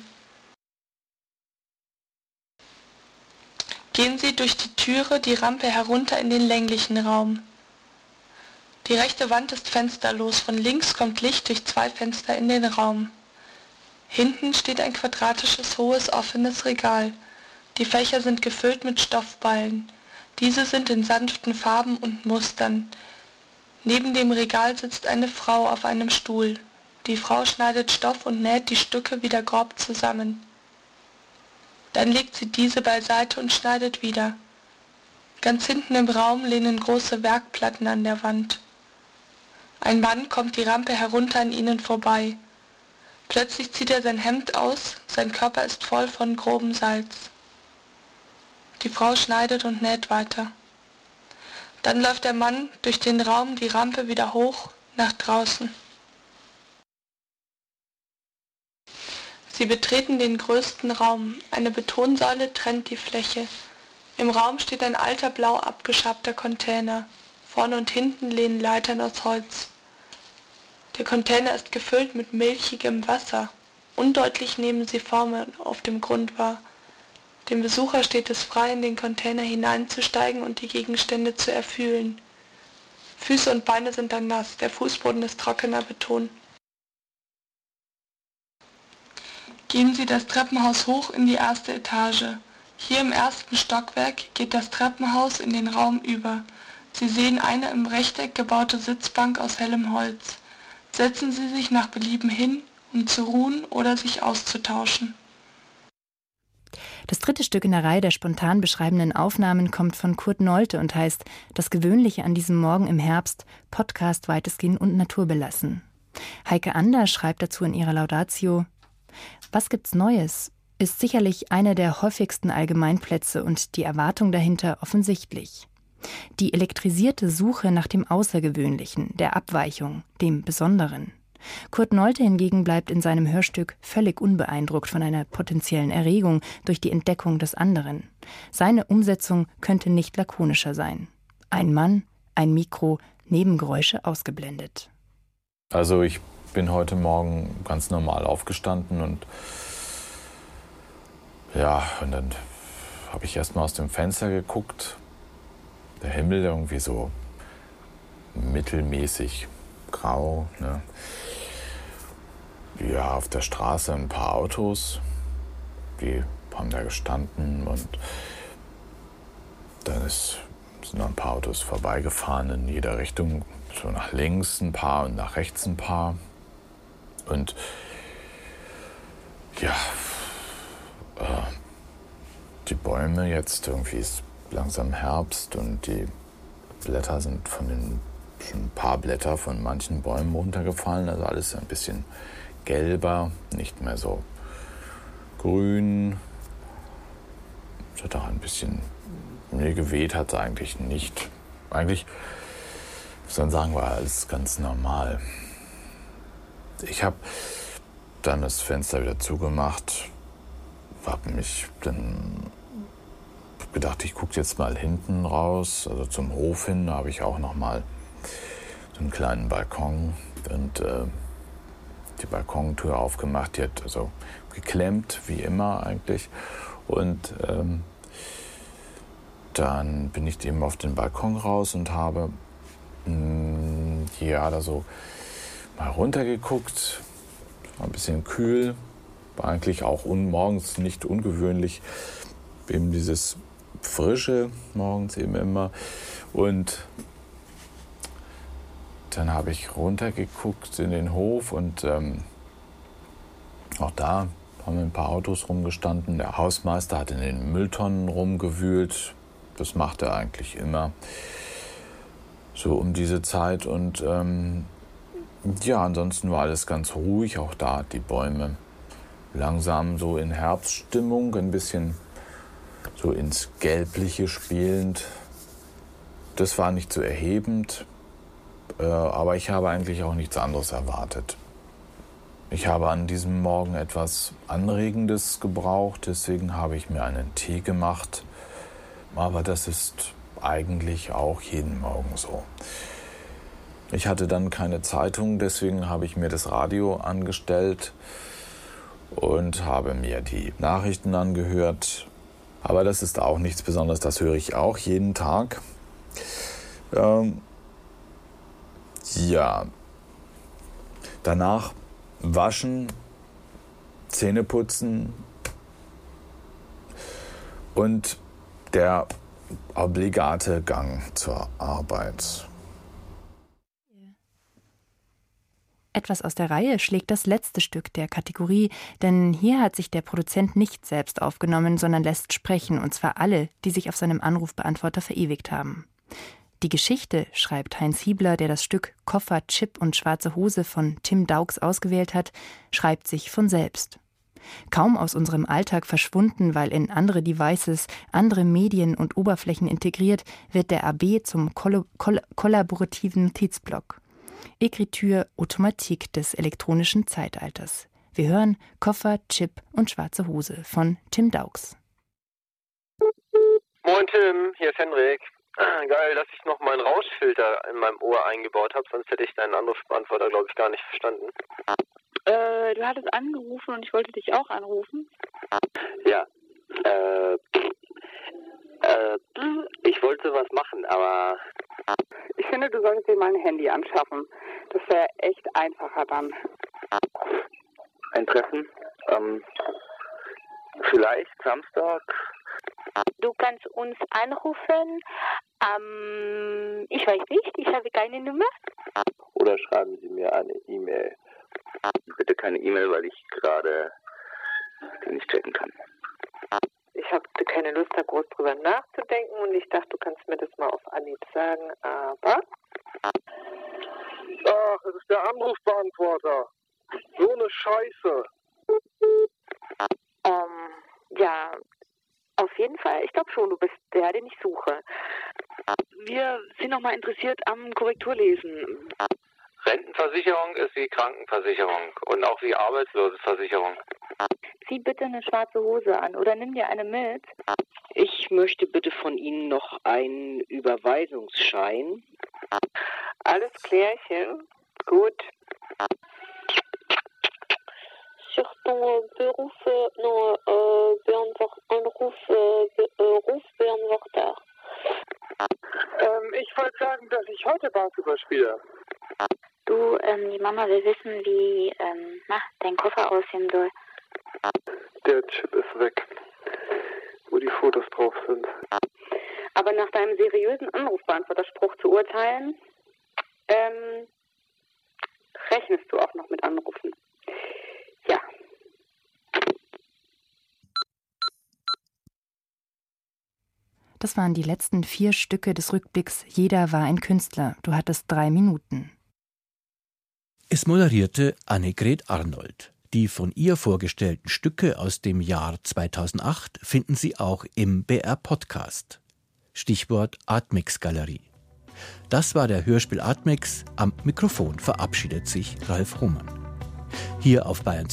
Speaker 19: Gehen Sie durch die Türe die Rampe herunter in den länglichen Raum. Die rechte Wand ist fensterlos, von links kommt Licht durch 2 Fenster in den Raum. Hinten steht ein quadratisches, hohes, offenes Regal. Die Fächer sind gefüllt mit Stoffballen. Diese sind in sanften Farben und Mustern. Neben dem Regal sitzt eine Frau auf einem Stuhl. Die Frau schneidet Stoff und näht die Stücke wieder grob zusammen. Dann legt sie diese beiseite und schneidet wieder. Ganz hinten im Raum lehnen große Werkplatten an der Wand. Ein Mann kommt die Rampe herunter an ihnen vorbei. Plötzlich zieht er sein Hemd aus, sein Körper ist voll von grobem Salz. Die Frau schneidet und näht weiter. Dann läuft der Mann durch den Raum die Rampe wieder hoch nach draußen. Sie betreten den größten Raum. Eine Betonsäule trennt die Fläche. Im Raum steht ein alter blau abgeschabter Container. Vorne und hinten lehnen Leitern aus Holz. Der Container ist gefüllt mit milchigem Wasser. Undeutlich nehmen sie Formen auf dem Grund wahr. Dem Besucher steht es frei, in den Container hineinzusteigen und die Gegenstände zu erfühlen. Füße und Beine sind dann nass, der Fußboden ist trockener Beton. Gehen Sie das Treppenhaus hoch in die erste Etage. Hier im ersten Stockwerk geht das Treppenhaus in den Raum über. Sie sehen eine im Rechteck gebaute Sitzbank aus hellem Holz. Setzen Sie sich nach Belieben hin, um zu ruhen oder sich auszutauschen.
Speaker 13: Das dritte Stück in der Reihe der spontan beschreibenden Aufnahmen kommt von Kurt Nolte und heißt »Das Gewöhnliche an diesem Morgen im Herbst, Podcast weitestgehend und naturbelassen«. Heike Ander schreibt dazu in ihrer Laudatio: »Was gibt's Neues?« ist sicherlich einer der häufigsten Allgemeinplätze und die Erwartung dahinter offensichtlich. Die elektrisierte Suche nach dem Außergewöhnlichen, der Abweichung, dem Besonderen. Kurt Nolte hingegen bleibt in seinem Hörstück völlig unbeeindruckt von einer potenziellen Erregung durch die Entdeckung des anderen. Seine Umsetzung könnte nicht lakonischer sein. Ein Mann, ein Mikro, Nebengeräusche ausgeblendet.
Speaker 20: Also ich bin heute Morgen ganz normal aufgestanden und dann habe ich erst mal aus dem Fenster geguckt. Der Himmel irgendwie so mittelmäßig grau, ne? Ja, auf der Straße ein paar Autos, die haben da gestanden und dann sind noch ein paar Autos vorbeigefahren in jeder Richtung, so nach links ein paar und nach rechts ein paar. Und ja, die Bäume jetzt, irgendwie ist langsam Herbst und die Blätter sind schon ein paar Blätter von manchen Bäumen runtergefallen, also alles ein bisschen gelber, nicht mehr so grün. Es hat auch ein bisschen, geweht hat es eigentlich nicht. Eigentlich, muss man sagen, war alles ganz normal. Ich habe dann das Fenster wieder zugemacht, habe mich dann gedacht, ich gucke jetzt mal hinten raus, also zum Hof hin, da habe ich auch noch mal so einen kleinen Balkon und die Balkontür aufgemacht, die hat also geklemmt, wie immer eigentlich. Und dann bin ich eben auf den Balkon raus und habe da so mal runtergeguckt, war ein bisschen kühl, war eigentlich auch morgens nicht ungewöhnlich, eben dieses Frische morgens eben immer. Und dann habe ich runtergeguckt in den Hof und auch da haben ein paar Autos rumgestanden. Der Hausmeister hat in den Mülltonnen rumgewühlt. Das macht er eigentlich immer so um diese Zeit. Und ansonsten war alles ganz ruhig. Auch da die Bäume langsam so in Herbststimmung, ein bisschen so ins Gelbliche spielend. Das war nicht so erhebend, aber ich habe eigentlich auch nichts anderes erwartet. Ich habe an diesem Morgen etwas Anregendes gebraucht, deswegen habe ich mir einen Tee gemacht. Aber das ist eigentlich auch jeden Morgen so. Ich hatte dann keine Zeitung, deswegen habe ich mir das Radio angestellt und habe mir die Nachrichten angehört. Aber das ist auch nichts Besonderes, das höre ich auch jeden Tag. Danach waschen, Zähne putzen und der obligate Gang zur Arbeit.
Speaker 13: Etwas aus der Reihe schlägt das letzte Stück der Kategorie, denn hier hat sich der Produzent nicht selbst aufgenommen, sondern lässt sprechen, und zwar alle, die sich auf seinem Anrufbeantworter verewigt haben. Die Geschichte, schreibt Heinz Hiebler, der das Stück Koffer, Chip und schwarze Hose von Tim Daux ausgewählt hat, schreibt sich von selbst. Kaum aus unserem Alltag verschwunden, weil in andere Devices, andere Medien und Oberflächen integriert, wird der AB zum kollaborativen Notizblock. Écriture Automatique des elektronischen Zeitalters. Wir hören Koffer, Chip und schwarze Hose von Tim Daux.
Speaker 21: Moin Tim, hier ist Henrik. Geil, dass ich noch meinen Rauschfilter in meinem Ohr eingebaut habe, sonst hätte ich deinen Anrufbeantworter, glaube ich, gar nicht verstanden.
Speaker 22: Du hattest angerufen und ich wollte dich auch anrufen.
Speaker 21: Ja, ich wollte was machen, aber...
Speaker 22: Ich finde, du solltest dir mal ein Handy anschaffen. Das wäre echt einfacher dann.
Speaker 21: Ein Treffen? Vielleicht Samstag?
Speaker 23: Du kannst uns anrufen. Ich weiß nicht, ich habe keine Nummer.
Speaker 21: Oder schreiben Sie mir eine E-Mail. Bitte keine E-Mail, weil ich gerade die nicht checken kann.
Speaker 22: Ich habe keine Lust, da groß drüber nachzudenken und ich dachte, du kannst mir das mal auf Anhieb sagen, aber...
Speaker 21: Ach, es ist der Anrufbeantworter. So eine Scheiße.
Speaker 23: Ja, auf jeden Fall. Ich glaube schon, du bist der, den ich suche.
Speaker 22: Wir sind noch mal interessiert am Korrekturlesen.
Speaker 21: Rentenversicherung ist wie Krankenversicherung und auch wie Arbeitslosenversicherung.
Speaker 23: Zieh bitte eine schwarze Hose an oder nimm dir eine mit.
Speaker 24: Ich möchte bitte von Ihnen noch einen Überweisungsschein.
Speaker 22: Alles klärchen. Gut.
Speaker 23: Rufbeantworter.
Speaker 21: Ich wollte sagen, dass ich heute Basketball spiele.
Speaker 23: Du, die Mama will wissen, wie dein Koffer aussehen soll.
Speaker 21: Der Chip ist weg, wo die Fotos drauf sind.
Speaker 22: Aber nach deinem seriösen Anrufbeantworterspruch zu urteilen, rechnest du auch noch mit Anrufen. Ja.
Speaker 13: Das waren die letzten 4 Stücke des Rückblicks Jeder war ein Künstler. Du hattest 3 Minuten.
Speaker 3: Es moderierte Annegret Arnold. Die von ihr vorgestellten Stücke aus dem Jahr 2008 finden Sie auch im BR-Podcast. Stichwort Artmix-Galerie. Das war der Hörspiel Artmix. Am Mikrofon verabschiedet sich Ralf Hohmann. Hier auf Bayern